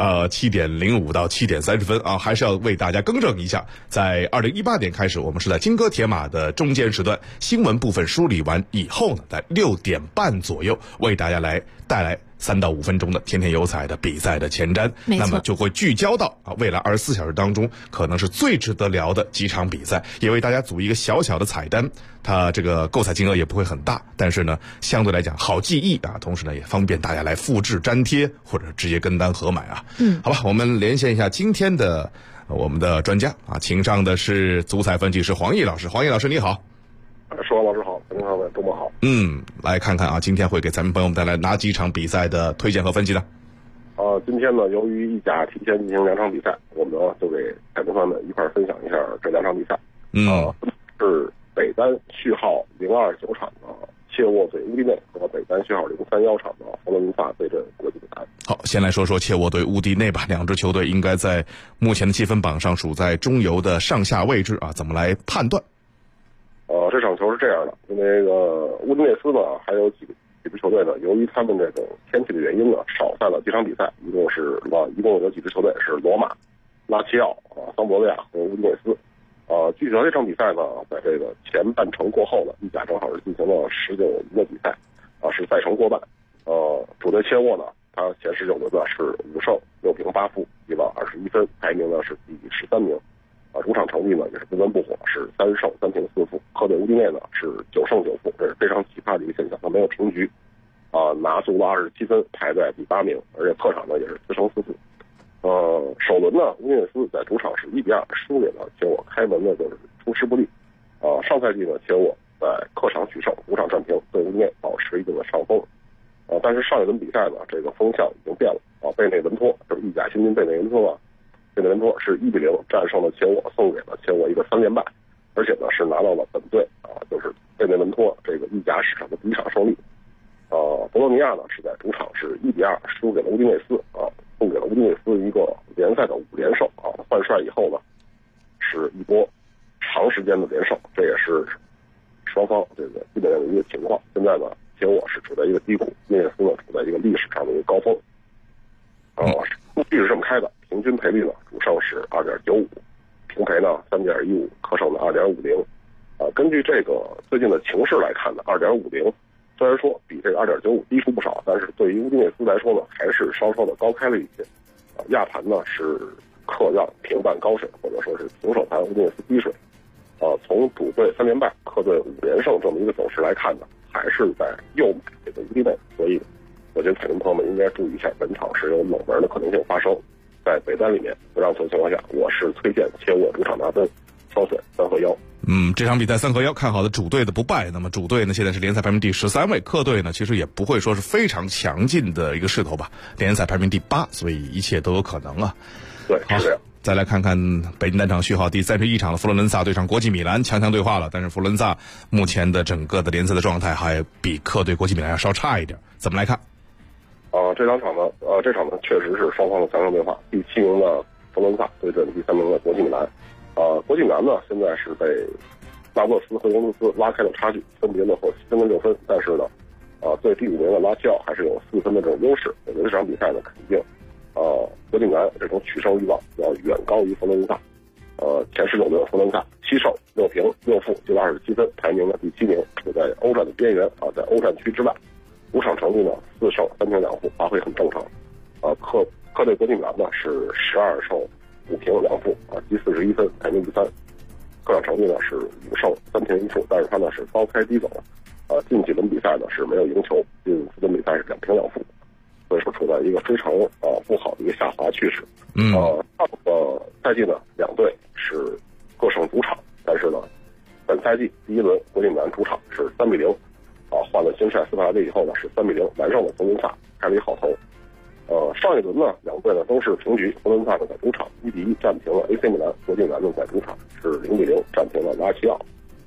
Speaker 1: 7点05到7点30分啊，还是要为大家更正一下，在2018年开始，我们是在金戈铁马的中间时段，新闻部分梳理完以后呢，在6点半左右为大家来带来3到5分钟的天天有彩的比赛的前瞻，那么就会聚焦到未来24小时当中可能是最值得聊的几场比赛，也为大家组一个小小的彩单，它这个购彩金额也不会很大，但是呢相对来讲好记忆啊，同时呢也方便大家来复制粘贴或者直接跟单合买啊。好吧，我们连线一下今天的我们的专家啊，请上的是足彩分析师黄奕老师。黄奕老师你好。
Speaker 6: 说老师好，观众朋友们周末好。
Speaker 1: 来看看啊，今天会给咱们朋友们带来哪几场比赛的推荐和分析呢？
Speaker 6: 今天呢，由于意甲提前进行2场比赛，我们呢就给彩评团们一块分享一下这2场比赛。是北单序号029场的切沃对乌迪内和北单序号031场的佛罗伦萨对阵国际米兰。好，
Speaker 1: 先来说说切沃对乌迪内吧，两支球队应该在目前的积分榜上属在中游的上下位置啊，怎么来判断？
Speaker 6: 这场球是这样的，因为乌迪内斯呢还有几支球队呢，由于他们这种天气的原因呢，少赛了几场比赛，一共有几支球队是罗马、拉齐奥、桑博利亚和乌迪内斯。具体到这场比赛呢，在这个前半程过后呢，意甲正好是进行了19轮的比赛，是赛程过半。主队切沃呢，他前19轮呢是5胜6平8负，1往21分，排名呢是第13名。主场成绩呢也是不温不火，是3胜3平4负。客队乌迪内呢是9胜9负，这是非常奇葩的一个现象，他没有平局，拿足了27分，排在第8名，而且客场呢也是4胜4负。首轮呢，乌迪内斯在主场是1比2输给了切沃，开门呢就是出师不利。上赛季呢，切沃在客场取胜，主场战平，对乌迪内保持一定的上风。但是上一轮比赛呢，这个风向已经变了贝内文托就是意甲新军贝内文托贝内文托是1比0战胜了切沃，送给了切沃一个3连败，而且呢是拿到了本队就是贝内文托这个意甲史上的第1场胜利。博洛尼亚呢是在主场是1比2输给了乌迪内斯送给了乌迪内斯一个联赛的5连胜换帅以后呢是一波长时间的连胜，这也是双方这个基本上的一个情况。现在呢，切沃是处在一个低谷，乌迪内斯呢处在一个历史上的一个高峰。数据是这么开的，平均赔率呢，主胜是 2.95， 平赔呢 3.15， 客胜呢 2.50。根据这个最近的情势来看呢 2.50 虽然说比这个 2.95 低出不少，但是对于乌迪内斯来说呢，还是稍稍的高开了一些。亚盘呢是客让平半高水，或者说是平手盘乌迪内斯低水。从主队3连败，客队5连胜这么一个走势来看呢，还是在右买这个乌迪内，所以我觉得彩民朋友们应该注意一下，本场是有冷门的可能性发生。在北单里面不让球情况下，我是推荐切沃主场拿分，双选3和1。
Speaker 1: 这场比赛3和1看好的主队的不败，那么主队呢现在是联赛排名第13位，客队呢其实也不会说是非常强劲的一个势头吧，联赛排名第8，所以一切都有可能啊。
Speaker 6: 对，是这样。
Speaker 1: 再来看看北京单场序号第31场的佛罗伦萨对上国际米兰，强对话了，但是佛罗伦萨目前的整个的联赛的状态还比客队国际米兰要稍差一点，怎么来看？
Speaker 6: 这场呢确实是双方的强对话，第7名的佛罗伦萨对阵第3名的国际米兰。国际米兰呢现在是被那不勒斯和尤文图斯拉开了差距，分别落后7分跟6分，但是呢对第5名的拉齐奥还是有4分的这种优势。我觉得这场比赛呢肯定国际米兰这种取胜欲望要远高于佛罗伦萨。前19轮佛罗伦萨7胜6平6负，927分，排名呢第7名，处在欧战的边缘在欧战区之外。主场成绩呢4胜3平2负，发挥很正常。客队国际米兰呢是12胜5平2负积41分，排名第3。客场成绩呢是5胜3平1负，但是他呢是高开低走。近几轮比赛呢是没有赢球，近4轮比赛是2平2负，所以说处在一个非常不好的一个下滑趋势。上个赛季呢两队是各胜主场，但是呢本赛季第1轮国际米兰主场是3比0。换了新帅斯帕拉蒂以后呢是3比0完胜了佛罗伦萨，开了一好头。上一轮呢两队呢都是平局，佛罗伦萨呢在主场1比1战平了 AC 米兰，国际米兰呢在主场是0比0战平了拉齐奥。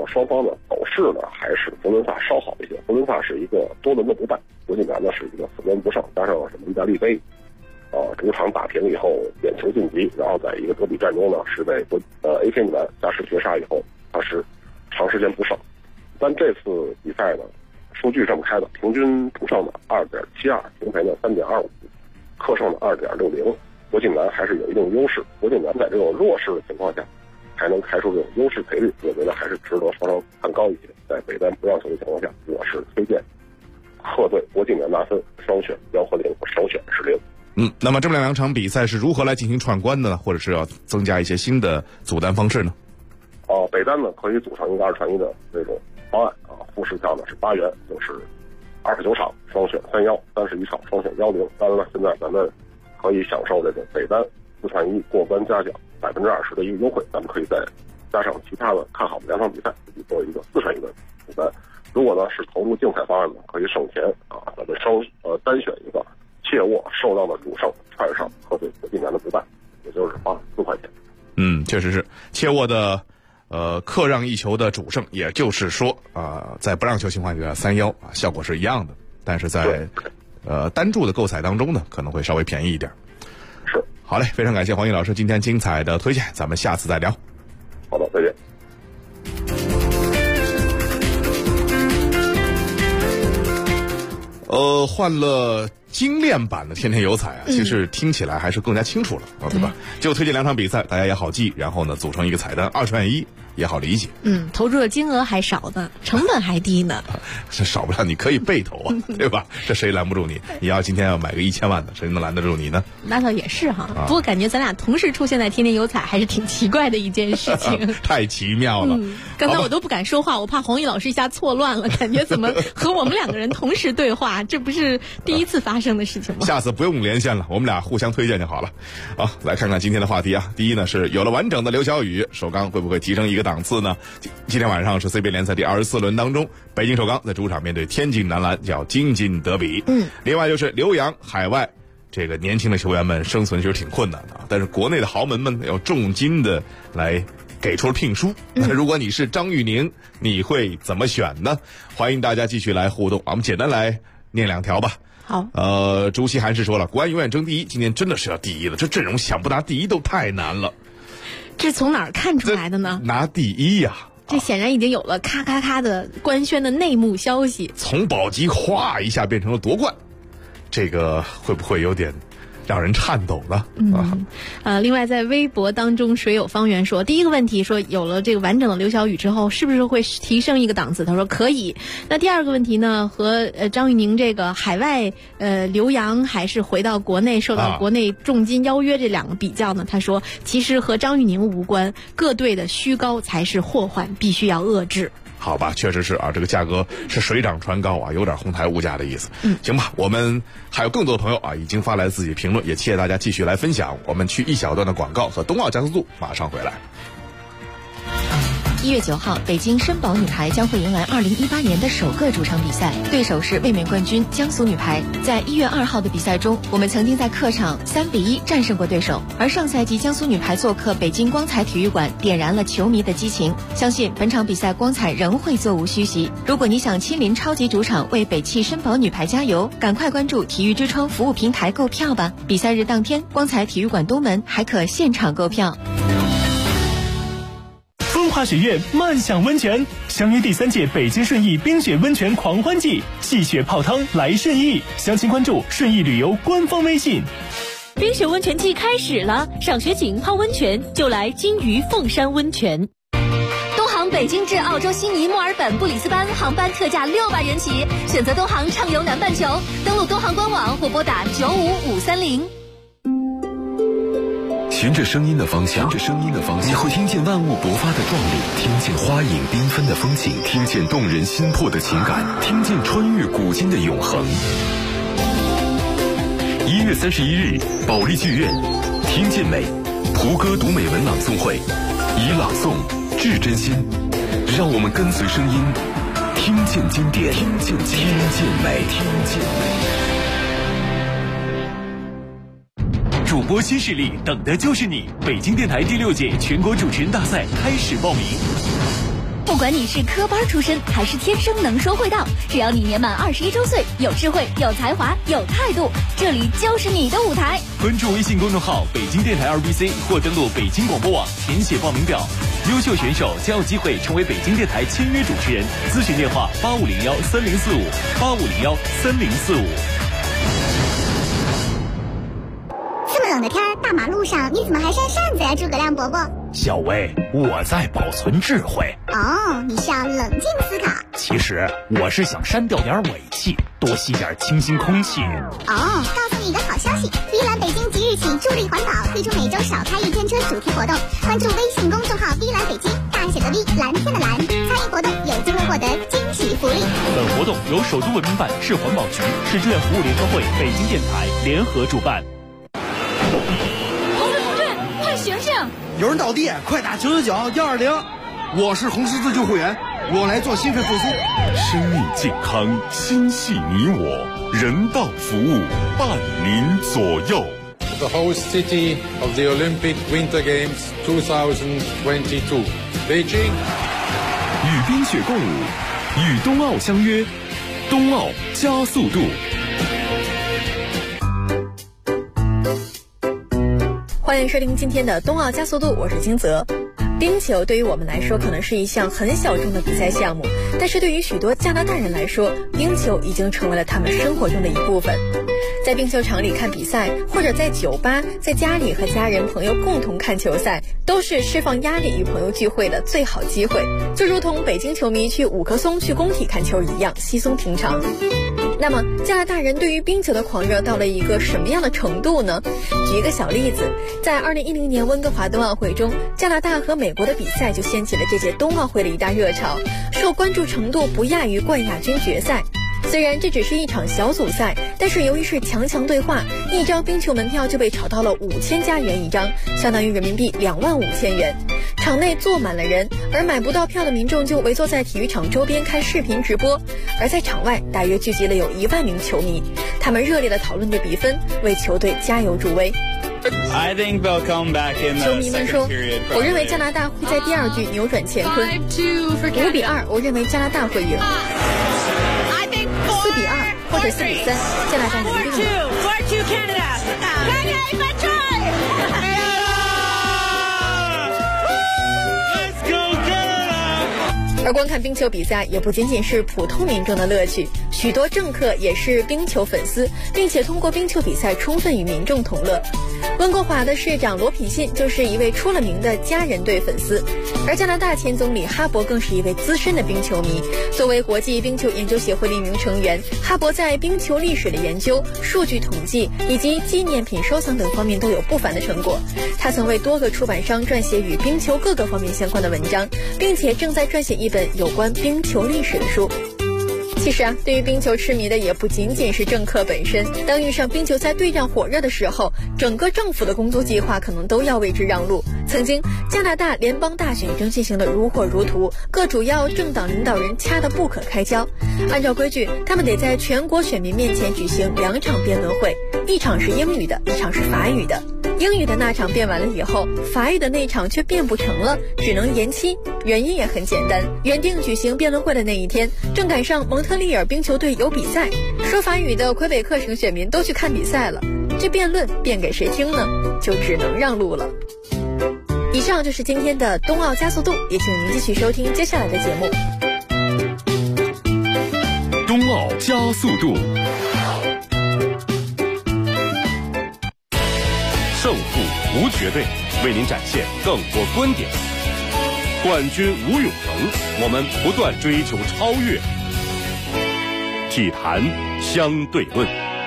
Speaker 6: 双方的走势呢，还是佛伦萨稍好一些。佛伦萨是一个多轮的不败，国际南呢是一个4轮不胜，加上什么意大利杯，主场打平以后点球晋级，然后在一个德比战中呢是被AC 米兰加时绝杀以后，他是长时间不胜。但这次比赛呢，数据这么开的，平均主胜的2.72，平赔呢3.25，客胜的2.60，国际米兰还是有一定优势。国际米兰在这种弱势的情况下，还能开出这种优势赔率，我觉得还是值得稍稍看高一些。在北单不让球的情况下，我是推荐客队国际米兰拿分，双选1和0，首选是0。
Speaker 1: 那么这么两场比赛是如何来进行串关的呢？或者是要增加一些新的组单方式呢？
Speaker 6: 北单呢可以组成一个2串1的这种方案复式票呢是8元，就是29场双选3-1，31场双选1-0。当然了，现在咱们可以享受这种北单4串1过关加奖20%的一个优惠，咱们可以再加上其他的看好的2场比赛，自己做一个4串1的组单。如果呢是投入竞彩方案呢，可以省钱咱们单选一个切沃受让的主胜，串上客队国际米兰的不败，也就是花4块钱。
Speaker 1: 确实是切沃的客让1球的主胜，也就是说在不让球情况下3-1效果是一样的，但是在单注的购彩当中呢，可能会稍微便宜一点。
Speaker 6: 是，
Speaker 1: 好嘞，非常感谢黄奕老师今天精彩的推荐，咱们下次再聊。
Speaker 6: 好的，再见。
Speaker 1: 换了精炼版的天天有彩其实听起来还是更加清楚了对吧？就推荐2场比赛，大家也好记，然后呢组成一个彩单2串1也好理解。
Speaker 3: 投入的金额还少呢，成本还低呢。
Speaker 1: 这少不了，你可以被投对吧？这谁拦不住你？你要今天要买个1000万的，谁能拦得住你呢？
Speaker 3: 那倒也是哈。不过感觉咱俩同时出现在天天有彩，还是挺奇怪的一件事情。
Speaker 1: 太奇妙了。
Speaker 3: 刚才我都不敢说话，我怕黄奕老师一下错乱了，感觉怎么和我们2个人同时对话，这不是第一次发生的事情吗？
Speaker 1: 下次不用连线了，我们俩互相推荐就好了。来看看今天的话题第一呢是有了完整的刘晓宇，首钢会不会提升一个档次呢？今天晚上是 CBA 联赛第24轮当中，北京首钢在主场面对天津男篮，叫京津德比。另外就是留洋海外这个年轻的球员们生存其实挺困难的但是国内的豪门们要重金的来给出了聘书。那如果你是张玉宁，你会怎么选呢？欢迎大家继续来互动，我们简单来念2条吧。
Speaker 3: 好，
Speaker 1: 朱希涵是说了，国安永远争第一，今年真的是要第一了，这阵容想不拿第一都太难了。
Speaker 3: 这从哪儿看出来的呢？
Speaker 1: 拿第一呀！
Speaker 3: 这显然已经有了咔咔咔的官宣的内幕消息。
Speaker 1: 从保级哗一下变成了夺冠，这个会不会有点让人颤抖呢？
Speaker 3: 另外在微博当中，水有方圆说，第一个问题说有了这个完整的刘晓宇之后，是不是会提升一个档次？他说可以。那第二个问题呢，和张玉宁这个海外留洋还是回到国内受到国内重金邀约这2个比较呢？他说其实和张玉宁无关，各队的虚高才是祸患，必须要遏制。
Speaker 1: 好吧，确实是这个价格是水涨船高有点哄抬物价的意思。行吧，我们还有更多的朋友已经发来自己的评论，也期待大家继续来分享。我们去一小段的广告和冬奥加速度马上回来。
Speaker 5: 1月9号，北京申宝女排将会迎来2018年的首个主场比赛，对手是卫冕冠军江苏女排。在1月2号的比赛中，我们曾经在客场3-1战胜过对手，而上赛季江苏女排做客北京光彩体育馆，点燃了球迷的激情。相信本场比赛光彩仍会座无虚席。如果你想亲临超级主场为北汽申宝女排加油，赶快关注体育之窗服务平台购票吧。比赛日当天，光彩体育馆东门还可现场购票。
Speaker 7: 风华学院漫享温泉，相约第3届北京顺义冰雪温泉狂欢季，戏雪泡汤来顺义。详情关注顺义旅游官方微信。
Speaker 8: 冰雪温泉季开始了，赏雪景泡温泉就来金鱼凤山温泉。东航北京至澳洲悉尼、墨尔本、布里斯班航班特价600元起，选择东航畅游南半球，登录东航官网或拨打95530。
Speaker 9: 循着声音的方向，你会听见万物勃发的壮丽，听见花影缤纷的风景，听见动人心魄的情感，听见穿越古今的永恒。1月31日，保利剧院，听见美，蒲歌读美文朗诵会，以朗诵致真心，让我们跟随声音，听见经典，听见美。
Speaker 7: 主播新势力，等的就是你！北京电台第6届全国主持人大赛开始报名。
Speaker 8: 不管你是科班出身还是天生能说会道，只要你年满21周岁，有智慧、有才华、有态度，这里就是你的舞台。
Speaker 7: 关注微信公众号北京电台2BC 或登录北京广播网填写报名表，优秀选手将有机会成为北京电台签约主持人。咨询电话8501304585013045。
Speaker 10: 这么冷的天，大马路上你怎么还扇扇子呀，诸葛亮伯伯？
Speaker 11: 小薇，我在保存智慧。
Speaker 10: 哦，你是要冷静思考。
Speaker 11: 其实我是想删掉点尾气，多吸点清新空气。
Speaker 10: 哦，告诉你一个好消息，碧蓝北京即日起助力环保，推出每周少开一天车主题活动。关注微信公众号碧蓝北京，大写的 V， 蓝天的蓝，参与活动有机会获得惊喜福利。
Speaker 7: 本活动由首都文明办、市环保局、市志愿服务联合会、北京电台联合主办。
Speaker 8: 同志，快醒醒！
Speaker 12: 有人倒地，快打999-120。我是红十字救护员，我来做心肺复苏。
Speaker 9: 生命健康，心系你我，人道服务伴您左右。
Speaker 13: The host city of the Olympic Winter Games 2022, Beijing.
Speaker 9: 与冰雪共舞，与冬奥相约，冬奥加速度。
Speaker 3: 欢迎收听今天的冬奥加速度，我是金泽。冰球对于我们来说可能是一项很小众的比赛项目，但是对于许多加拿大人来说，冰球已经成为了他们生活中的一部分。在冰球场里看比赛，或者在酒吧、在家里和家人朋友共同看球赛，都是释放压力与朋友聚会的最好机会，就如同北京球迷去五棵松去工体看球一样稀松平常。那么加拿大人对于冰球的狂热到了一个什么样的程度呢？举一个小例子，在2010年温哥华冬奥会中，加拿大和美国的比赛就掀起了这届冬奥会的一大热潮，受关注程度不亚于冠亚军决赛。虽然这只是一场小组赛，但是由于是强对话，一张冰球门票就被炒到了5000加元一张，相当于人民币25000元。场内坐满了人，而买不到票的民众就围坐在体育场周边看视频直播，而在场外大约聚集了有1万名球迷，他们热烈地讨论着比分，为球队加油助威。球迷们说，我认为加拿大会在第2局扭转乾坤，5-2，我认为加拿大会赢，4-2或者4-3，加拿大赢定了。而观看冰球比赛也不仅仅是普通民众的乐趣，许多政客也是冰球粉丝，并且通过冰球比赛充分与民众同乐。温哥华的市长罗品信就是一位出了名的家人队粉丝，而加拿大前总理哈勃更是一位资深的冰球迷。作为国际冰球研究协会的一名成员，哈勃在冰球历史的研究、数据统计以及纪念品收藏等方面都有不凡的成果。他曾为多个出版商撰写与冰球各个方面相关的文章，并且正在撰写一本有关冰球历史的书。其实对于冰球痴迷的也不仅仅是政客本身，当遇上冰球赛对战火热的时候，整个政府的工作计划可能都要为之让路。曾经加拿大联邦大选正进行得如火如荼，各主要政党领导人掐得不可开交。按照规矩，他们得在全国选民面前举行2场辩论会，一场是英语的，一场是法语的。英语的那场辩完了以后，法语的那场却辩不成了，只能延期。原因也很简单，原定举行辩论会的那一天，正赶上蒙特利尔冰球队有比赛，说法语的魁北克省选民都去看比赛了，这辩论辩给谁听呢？就只能让路了。以上就是今天的冬奥加速度，也请您继续收听接下来的节目。
Speaker 9: 冬奥加速度，
Speaker 4: 胜负无绝对，为您展现更多观点。冠军无永恒，我们不断追求超越。体坛相对论。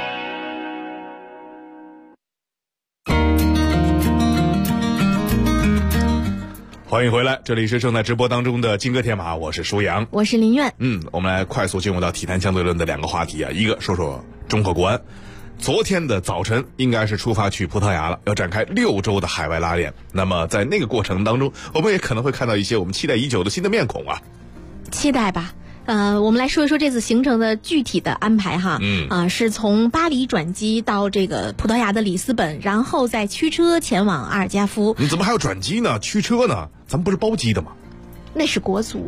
Speaker 1: 欢迎回来，这里是正在直播当中的金戈铁马，我是舒阳，
Speaker 3: 我是林苑。
Speaker 1: 我们来快速进入到体坛相对论的2个话题啊，一个说说中赫国安。昨天的早晨应该是出发去葡萄牙了，要展开6周的海外拉练。那么在那个过程当中，我们也可能会看到一些我们期待已久的新的面孔啊。
Speaker 3: 期待吧。我们来说一说这次行程的具体的安排哈。是从巴黎转机到这个葡萄牙的里斯本，然后再驱车前往阿尔加夫。
Speaker 1: 你怎么还有转机呢？驱车呢？咱们不是包机的吗？
Speaker 3: 那是国足。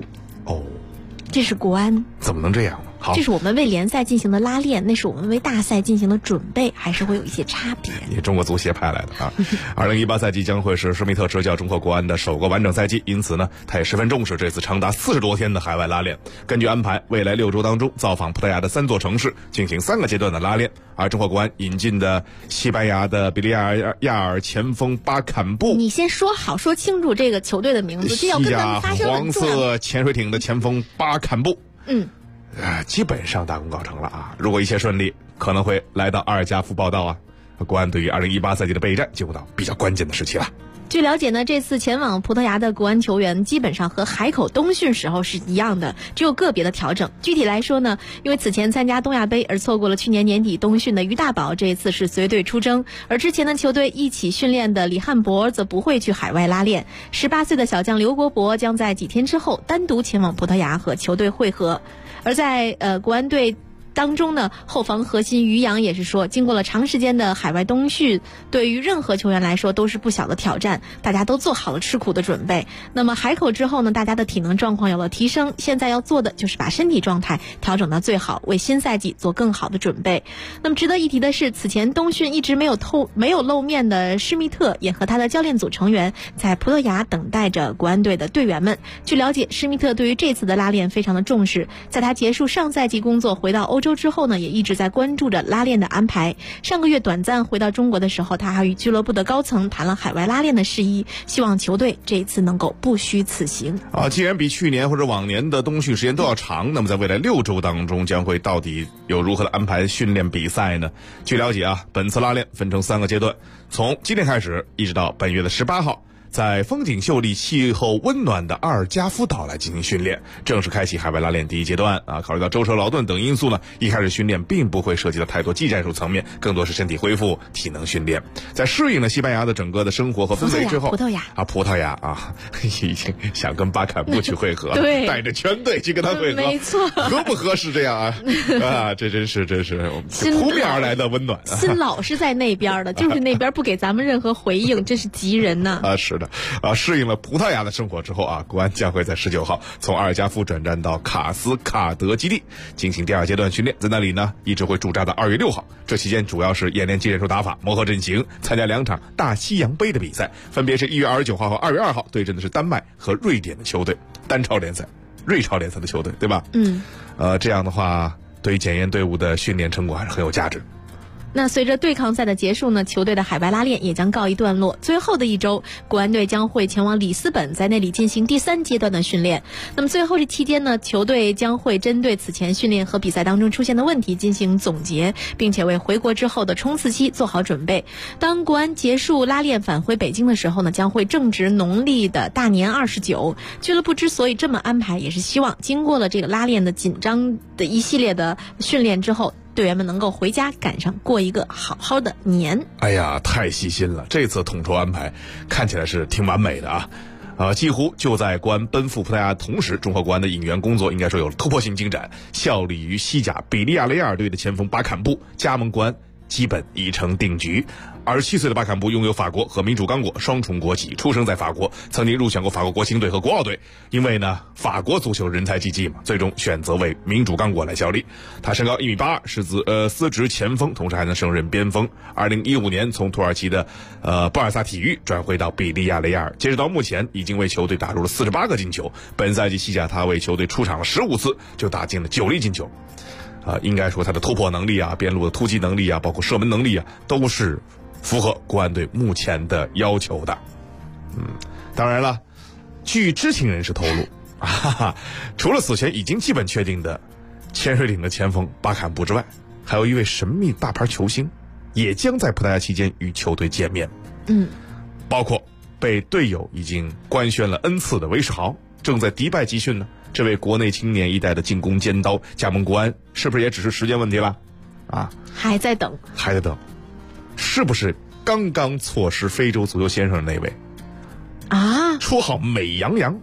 Speaker 1: 哦，
Speaker 3: 这是国安。
Speaker 1: 怎么能这样呢？好，
Speaker 3: 这是我们为联赛进行的拉练，那是我们为大赛进行的准备，还是会有一些差别。
Speaker 1: 你中国足协派来的啊！2018赛季将会是施密特执教中国国安的首个完整赛季，因此呢，他也十分重视这次长达40多天的海外拉练。根据安排，未来6周当中造访葡萄牙的3座城市，进行3个阶段的拉练。而中国国安引进的西班牙的比利亚尔前锋巴坎布，
Speaker 3: 你先说好说清楚这个球队的名字，这要跟咱们发生
Speaker 1: 黄色潜水艇的前锋巴坎布。基本上大功告成了啊！如果一切顺利，可能会来到阿尔加夫报道啊。国安对于2018赛季的备战进入到比较关键的时期了。
Speaker 3: 据了解呢，这次前往葡萄牙的国安球员基本上和海口冬训时候是一样的，只有个别的调整。具体来说呢，因为此前参加东亚杯而错过了去年年底冬训的于大宝，这一次是随队出征，而之前的球队一起训练的李汉博则不会去海外拉练。18岁的小将刘国博将在几天之后单独前往葡萄牙和球队会合。而在国安队当中呢，后防核心于洋也是说，经过了长时间的海外冬训，对于任何球员来说都是不小的挑战，大家都做好了吃苦的准备。那么海口之后呢，大家的体能状况有了提升，现在要做的就是把身体状态调整到最好，为新赛季做更好的准备。那么值得一提的是，此前冬训一直没有露面的施密特也和他的教练组成员在葡萄牙等待着国安队的队员们。据了解，施密特对于这次的拉练非常的重视，在他结束上赛季工作回到欧洲之后呢，也一直在关注着拉练的安排。上个月短暂回到中国的时候，他还与俱乐部的高层谈了海外拉练的事宜，希望球队这一次能够不虚此行。
Speaker 1: 既然比去年或者往年的冬训时间都要长，那么在未来6周当中将会到底有如何的安排训练比赛呢？据了解啊，本次拉练分成3个阶段，从今天开始一直到本月的18号。在风景秀丽、气候温暖的阿尔加夫岛来进行训练，正式开启海外拉练第一阶段啊。考虑到舟车劳顿等因素呢，一开始训练并不会涉及到太多技战术层面，更多是身体恢复、体能训练。在适应了西班牙的整个的生活和氛围之后，
Speaker 3: 葡萄牙
Speaker 1: 啊，已经想跟巴坎布去会合，
Speaker 3: 对，
Speaker 1: 带着全队去跟他会合，
Speaker 3: 没错，
Speaker 1: 合不合适这样啊？这真是扑面而来的温暖。
Speaker 3: 心老是在那边的，就是那边不给咱们任何回应，真是急人呐！
Speaker 1: 是的。适应了葡萄牙的生活之后啊，国安将会在19号从阿尔加夫转战到卡斯卡德基地进行第2阶段训练，在那里呢一直会驻扎到2月6号。这期间主要是演练技战术打法，磨合阵型，参加2场大西洋杯的比赛，分别是1月29号和2月2号对阵的是丹麦和瑞典的球队，单超联赛、瑞超联赛的球队，对吧？这样的话对于检验队伍的训练成果还是很有价值。
Speaker 3: 那随着对抗赛的结束呢，球队的海外拉练也将告一段落。最后的1周，国安队将会前往里斯本，在那里进行第3阶段的训练。那么最后这期间呢，球队将会针对此前训练和比赛当中出现的问题进行总结，并且为回国之后的冲刺期做好准备。当国安结束拉练返回北京的时候呢，将会正值农历的大年29。俱乐部之所以这么安排，也是希望经过了这个拉练的紧张的一系列的训练之后，队员们能够回家赶上过一个好好的年。
Speaker 1: 哎呀，太细心了，这次统筹安排看起来是挺完美的啊。几乎就在国安奔赴葡萄牙同时，中国国安的引援工作应该说有了突破性进展。效力于西甲比利亚雷亚尔队的前锋巴坎布加盟国安基本已成定局。27岁的巴坎布拥有法国和民主刚果双重国籍，出生在法国，曾经入选过法国国青队和国奥队。因为呢，法国足球人才济济嘛，最终选择为民主刚果来效力。他身高1.82米，是司职前锋，同时还能胜任边锋。2015年从土耳其的波尔萨体育转会到比利亚雷亚尔，截止到目前已经为球队打入了48个进球。本赛季西甲他为球队出场了15次，就打进了9粒进球。应该说他的突破能力啊、边路的突击能力啊、包括射门能力啊，都是符合国安队目前的要求的。当然了，据知情人士透露，除了此前已经基本确定的潜水艇的前锋巴坎布之外，还有一位神秘大牌球星也将在葡萄牙期间与球队见面。包括被队友已经官宣了 N 次的韦世豪，正在迪拜集训呢。这位国内青年一代的进攻尖刀加盟国安，是不是也只是时间问题了？
Speaker 3: 还在等，
Speaker 1: 是不是刚刚错失非洲足球先生的那位绰号美羊羊？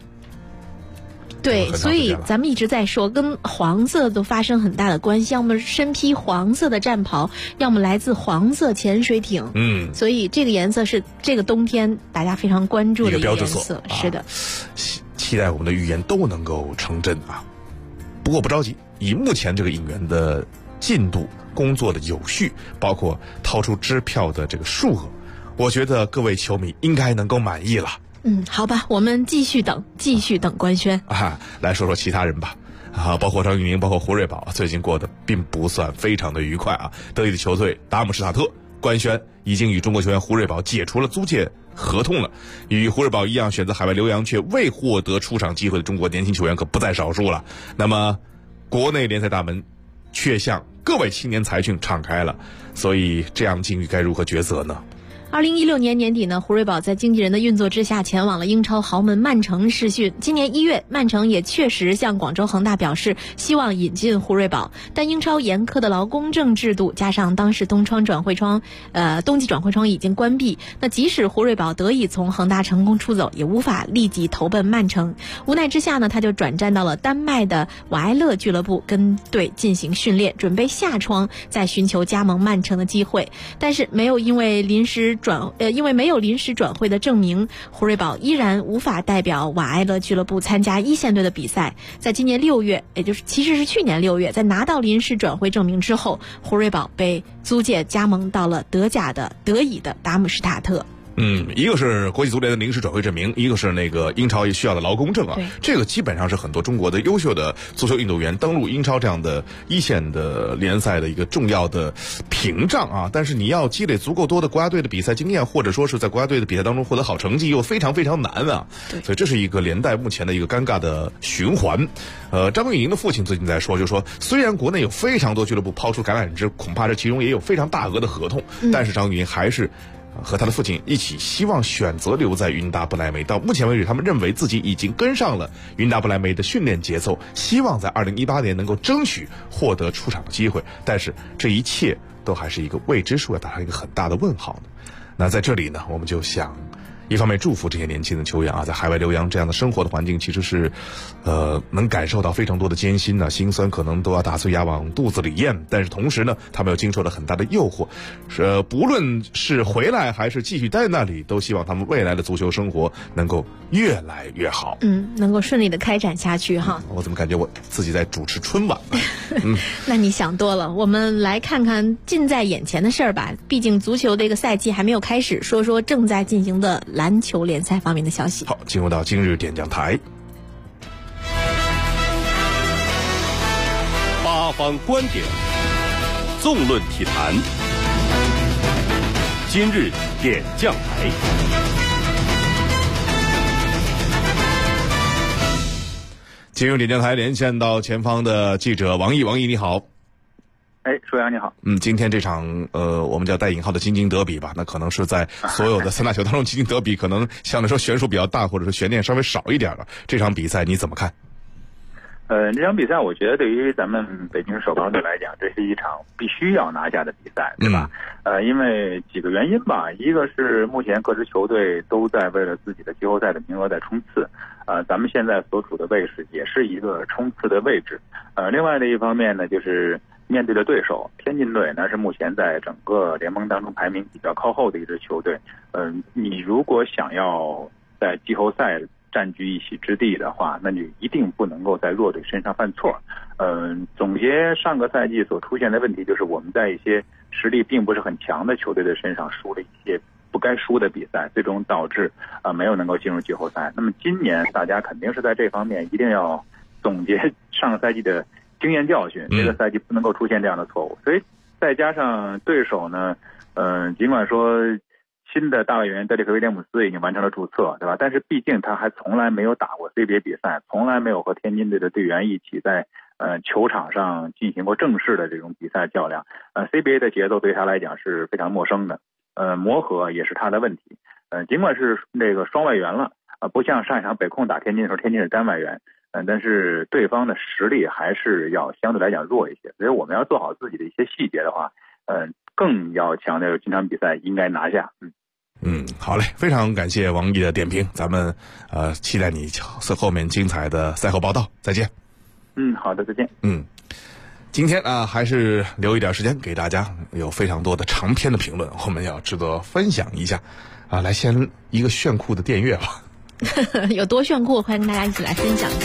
Speaker 3: 对，所以咱们一直在说，跟黄色都发生很大的关系，要么身披黄色的战袍，要么来自黄色潜水艇。所以这个颜色是这个冬天大家非常关注的一个颜色。是的。
Speaker 1: 期待我们的预言都能够成真啊。不过不着急，以目前这个引援的进度、工作的有序，包括掏出支票的这个数额，我觉得各位球迷应该能够满意了。
Speaker 3: 好吧，我们继续等官宣
Speaker 1: 啊。来说说其他人吧。包括张玉宁，包括胡瑞宝，最近过得并不算非常的愉快啊。德乙的球队达姆施塔特官宣已经与中国球员胡瑞宝解除了租借合同了。与胡瑞宝一样选择海外留洋却未获得出场机会的中国年轻球员可不在少数了。那么国内联赛大门却向各位青年才俊敞开了，所以这样境遇该如何抉择呢
Speaker 3: ？2016年年底呢，胡瑞宝在经纪人的运作之下前往了英超豪门曼城试训。今年1月，曼城也确实向广州恒大表示希望引进胡瑞宝，但英超严苛的劳工证制度加上当时冬季转会窗已经关闭，那即使胡瑞宝得以从恒大成功出走，也无法立即投奔曼城。无奈之下呢，他就转战到了丹麦的瓦埃勒俱乐部跟队进行训练，准备下窗再寻求加盟曼城的机会。但是因为没有临时转会的证明，胡瑞宝依然无法代表瓦埃勒俱乐部参加一线队的比赛。在今年6月，其实是去年6月，在拿到临时转会证明之后，胡瑞宝被租借加盟到了德乙的达姆施塔特。
Speaker 1: 一个是国际足联的临时转会证明，一个是那个英超需要的劳工证啊。这个基本上是很多中国的优秀的足球运动员登陆英超这样的一线的联赛的一个重要的屏障啊。但是你要积累足够多的国家队的比赛经验，或者说是在国家队的比赛当中获得好成绩，又非常非常难啊。所以这是一个连带目前的一个尴尬的循环。张玉宁的父亲最近在说，就说虽然国内有非常多俱乐部抛出橄榄枝，恐怕这其中也有非常大额的合同，但是张玉宁还是和他的父亲一起希望选择留在云达不莱梅。到目前为止，他们认为自己已经跟上了云达不莱梅的训练节奏，希望在2018年能够争取获得出场的机会。但是这一切都还是一个未知数，要打上一个很大的问号呢。那在这里呢，我们就想一方面祝福这些年轻的球员啊，在海外留洋这样的生活的环境，其实是能感受到非常多的艰辛辛酸可能都要打碎牙往肚子里咽。但是同时呢，他们又经受了很大的诱惑，不论是回来还是继续待在那里，都希望他们未来的足球生活能够越来越好，
Speaker 3: 能够顺利的开展下去哈。
Speaker 1: 我怎么感觉我自己在主持春晚呢？
Speaker 3: 那你想多了。我们来看看近在眼前的事儿吧，毕竟足球这个赛季还没有开始，说说正在进行的篮球联赛方面的消息。
Speaker 1: 好，进入到今日点将台，
Speaker 4: 八方观点，纵论体坛，今日点将台。
Speaker 1: 今日点将台连线到前方的记者王毅，王毅你好。
Speaker 14: 舒阳你好。
Speaker 1: 今天这场我们叫带引号的京津德比吧，那可能是在所有的三大球当中，京津德比可能相对说悬殊比较大，或者是悬念稍微少一点了。这场比赛你怎么看？
Speaker 14: 这场比赛我觉得对于咱们北京首钢队来讲，这是一场必须要拿下的比赛，对吧？因为几个原因吧，一个是目前各支球队都在为了自己的季后赛的名额在冲刺，咱们现在所处的位置也是一个冲刺的位置。另外的一方面呢，就是面对的对手天津队，那是目前在整个联盟当中排名比较靠后的一支球队。你如果想要在季后赛占据一席之地的话，那你一定不能够在弱队身上犯错。总结上个赛季所出现的问题，就是我们在一些实力并不是很强的球队的身上输了一些不该输的比赛，最终导致没有能够进入季后赛。那么今年大家肯定是在这方面一定要总结上个赛季的经验教训，这个赛季不能够出现这样的错误。所以再加上对手呢，尽管说新的大外援德里克威廉姆斯已经完成了注册，对吧？但是毕竟他还从来没有打过 CBA 比赛，从来没有和天津队的队员一起在球场上进行过正式的这种比赛较量。CBA 的节奏对他来讲是非常陌生的，磨合也是他的问题。尽管是那个双外援了，不像上一场北控打天津的时候，天津是单外援，但是对方的实力还是要相对来讲弱一些。所以我们要做好自己的一些细节的话，更要强调今场比赛应该拿下。
Speaker 1: 好嘞，非常感谢王毅的点评，咱们期待你后面精彩的赛后报道，再见。
Speaker 14: 好的，再见。
Speaker 1: 今天还是留一点时间给大家，有非常多的长篇的评论，我们要值得分享一下来，先一个炫酷的电乐吧。
Speaker 3: 有多炫酷，欢迎跟大家一起来分享一下。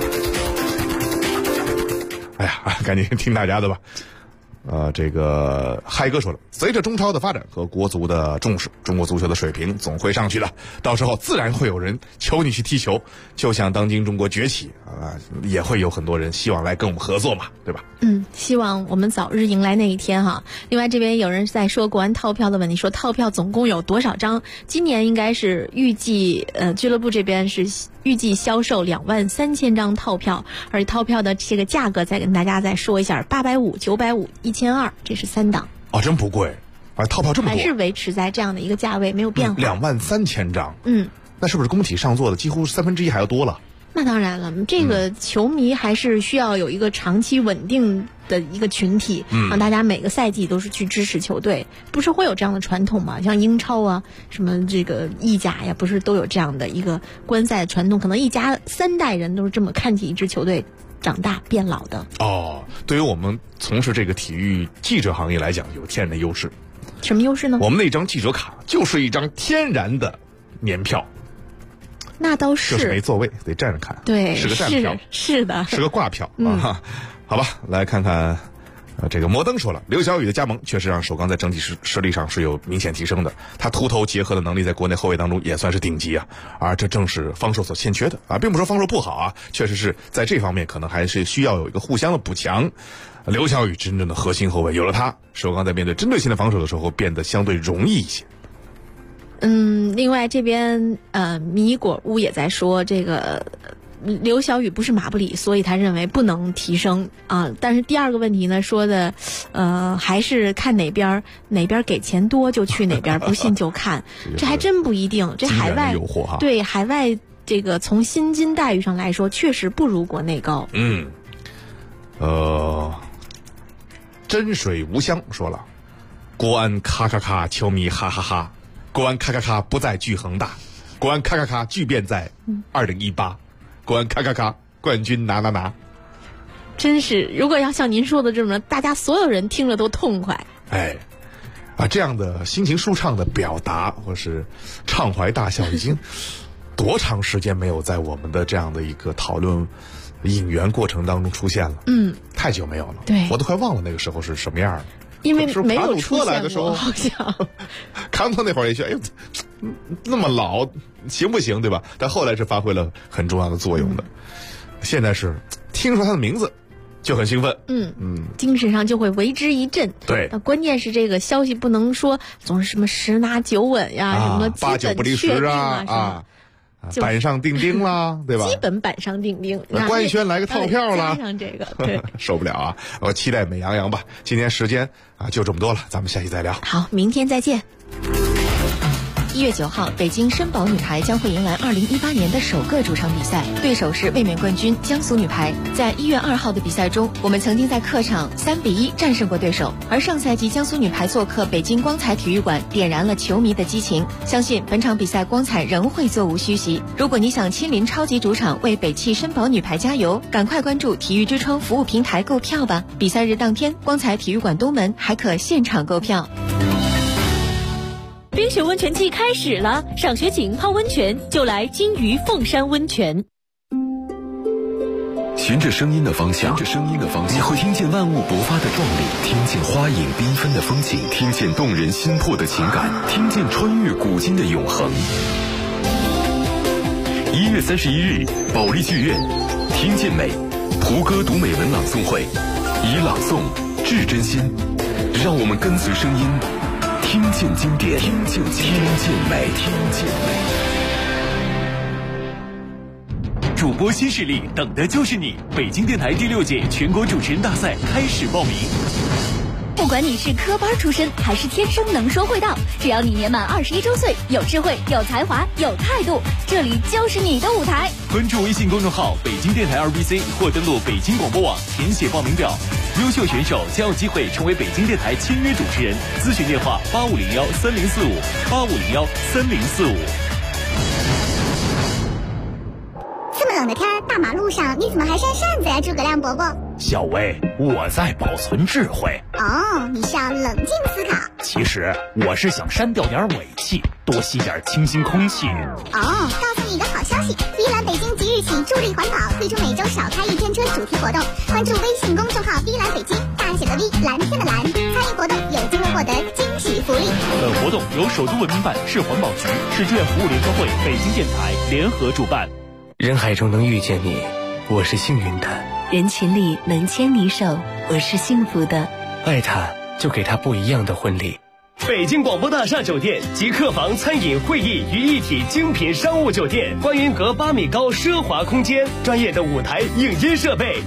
Speaker 1: 哎呀，赶紧听大家的吧。这个嗨哥说了，随着中超的发展和国足的重视，中国足球的水平总会上去的，到时候自然会有人求你去踢球，就像当今中国崛起也会有很多人希望来跟我们合作嘛，对吧？
Speaker 3: 希望我们早日迎来那一天哈。另外这边有人在说国安套票的问题，说套票总共有多少张？今年应该是预计俱乐部这边是预计销售23000张套票，而套票的这个价格再跟大家再说一下，850、950、1200，这是3档。
Speaker 1: 真不贵，套票这么多，
Speaker 3: 还是维持在这样的一个价位，没有变化。
Speaker 1: 23000张，那是不是工体上座的几乎1/3还要多了？
Speaker 3: 那当然了，这个球迷还是需要有一个长期稳定的一个群体，让大家每个赛季都是去支持球队，不是会有这样的传统吗？像英超啊，什么这个意甲呀，不是都有这样的一个观赛传统？可能一家3代人都是这么看起一支球队长大变老的。
Speaker 1: 对于我们从事这个体育记者行业来讲，有天然的优势。
Speaker 3: 什么优势呢？
Speaker 1: 我们那张记者卡就是一张天然的年票。
Speaker 3: 那倒是，
Speaker 1: 就是没座位，得站着看。
Speaker 3: 对，
Speaker 1: 是个站票，
Speaker 3: 是的，
Speaker 1: 是个挂票啊。好吧，来看看，这个摩登说了，刘晓宇的加盟确实让首钢在整体实力上是有明显提升的。他突投结合的能力在国内后卫当中也算是顶级啊，而这正是方硕所欠缺的啊，并不是说方硕不好啊，确实是在这方面可能还是需要有一个互相的补强。刘晓宇真正的核心后卫，有了他，首钢在面对针对性的防守的时候变得相对容易一些。
Speaker 3: 另外这边米果屋也在说，这个刘晓宇不是马布里，所以他认为不能提升啊。但是第二个问题呢，说的还是看哪边给钱多就去哪边，不信就看，这还真不一定。这海外对海外这个从薪金待遇上来说，确实不如国内高。
Speaker 1: 真水无香说了，国安咔咔咔，球迷哈哈哈。国安咔咔咔不再聚恒大，国安咔咔咔巨变在2018，国安咔咔咔冠军拿。
Speaker 3: 真是，如果要像您说的这么，大家所有人听了都痛快。
Speaker 1: 这样的心情舒畅的表达或是畅怀大笑，已经多长时间没有在我们的这样的一个讨论引援过程当中出现了？太久没有了。
Speaker 3: 对，
Speaker 1: 我都快忘了那个时候是什么样的。
Speaker 3: 因为没有
Speaker 1: 出现的时候，
Speaker 3: 好像
Speaker 1: 康特那会儿也觉得，那么老行不行，对吧？但后来是发挥了很重要的作用的。现在是听说他的名字就很兴奋，
Speaker 3: 精神上就会为之一振。
Speaker 1: 对，
Speaker 3: 那关键是这个消息不能说总是什么10拿9稳呀，什么
Speaker 1: 8、9不离10啊。板上钉钉啦，对吧？
Speaker 3: 基本板上钉钉。
Speaker 1: 官宣来个套票啦，
Speaker 3: 加上这个，对，
Speaker 1: 受不了啊！我期待美羊羊吧。今天时间就这么多了，咱们下期再聊。
Speaker 3: 好，明天再见。
Speaker 5: 1月9号，北京申宝女排将会迎来2018年的首个主场比赛，对手是卫冕冠军江苏女排。在1月2号的比赛中，我们曾经在客场3-1战胜过对手，而上赛季江苏女排做客北京光彩体育馆，点燃了球迷的激情。相信本场比赛光彩仍会座无虚席。如果你想亲临超级主场为北汽申宝女排加油，赶快关注体育之窗服务平台购票吧。比赛日当天，光彩体育馆东门还可现场购票。
Speaker 8: 冰雪温泉季开始了，赏雪景、泡温泉就来金鱼凤山温泉。
Speaker 9: 循着声音的方向，你会听见万物勃发的壮丽，听见花影缤纷的风景，听见动人心魄的情感，听见穿越古今的永恒。1月31日，保利剧院，听见美，胡歌读美文朗诵会，以朗诵致真心，让我们跟随声音。听见经典，听见美。
Speaker 7: 主播新势力，等的就是你！北京电台第6届全国主持人大赛开始报名。
Speaker 8: 不管你是科班出身还是天生能说会道，只要你年满21周岁，有智慧、有才华、有态度，这里就是你的舞台。
Speaker 7: 关注微信公众号北京电台2BC 或登录北京广播网填写报名表。优秀选手将有机会成为北京电台签约主持人。咨询电话85013045，85013045。
Speaker 10: 这么冷的天，大马路上你怎么还扇扇子呀，诸葛亮伯伯？
Speaker 11: 小薇，我在保存智慧。
Speaker 10: 你是要冷静思考。
Speaker 11: 其实我是想删掉点尾气，多吸点清新空气。
Speaker 10: 告诉你一个好消息。 消息，依兰北京即日起助力环保，推出每周少开一天车主题活动。关注微信公众号“依兰北京”，大写的 V， 蓝天的蓝，参与活动有机会获得惊喜福利。
Speaker 7: 本活动由首都文明办、市环保局、市志愿服务联合会、北京电台联合主办。
Speaker 15: 人海中能遇见你，我是幸运的；
Speaker 16: 人群里能牵你手，我是幸福的。
Speaker 15: 爱他，就给他不一样的婚礼。
Speaker 7: 北京广播大厦酒店集客房、餐饮、会议于一体精品商务酒店，观云阁8米高奢华空间，专业的舞台、影音设备。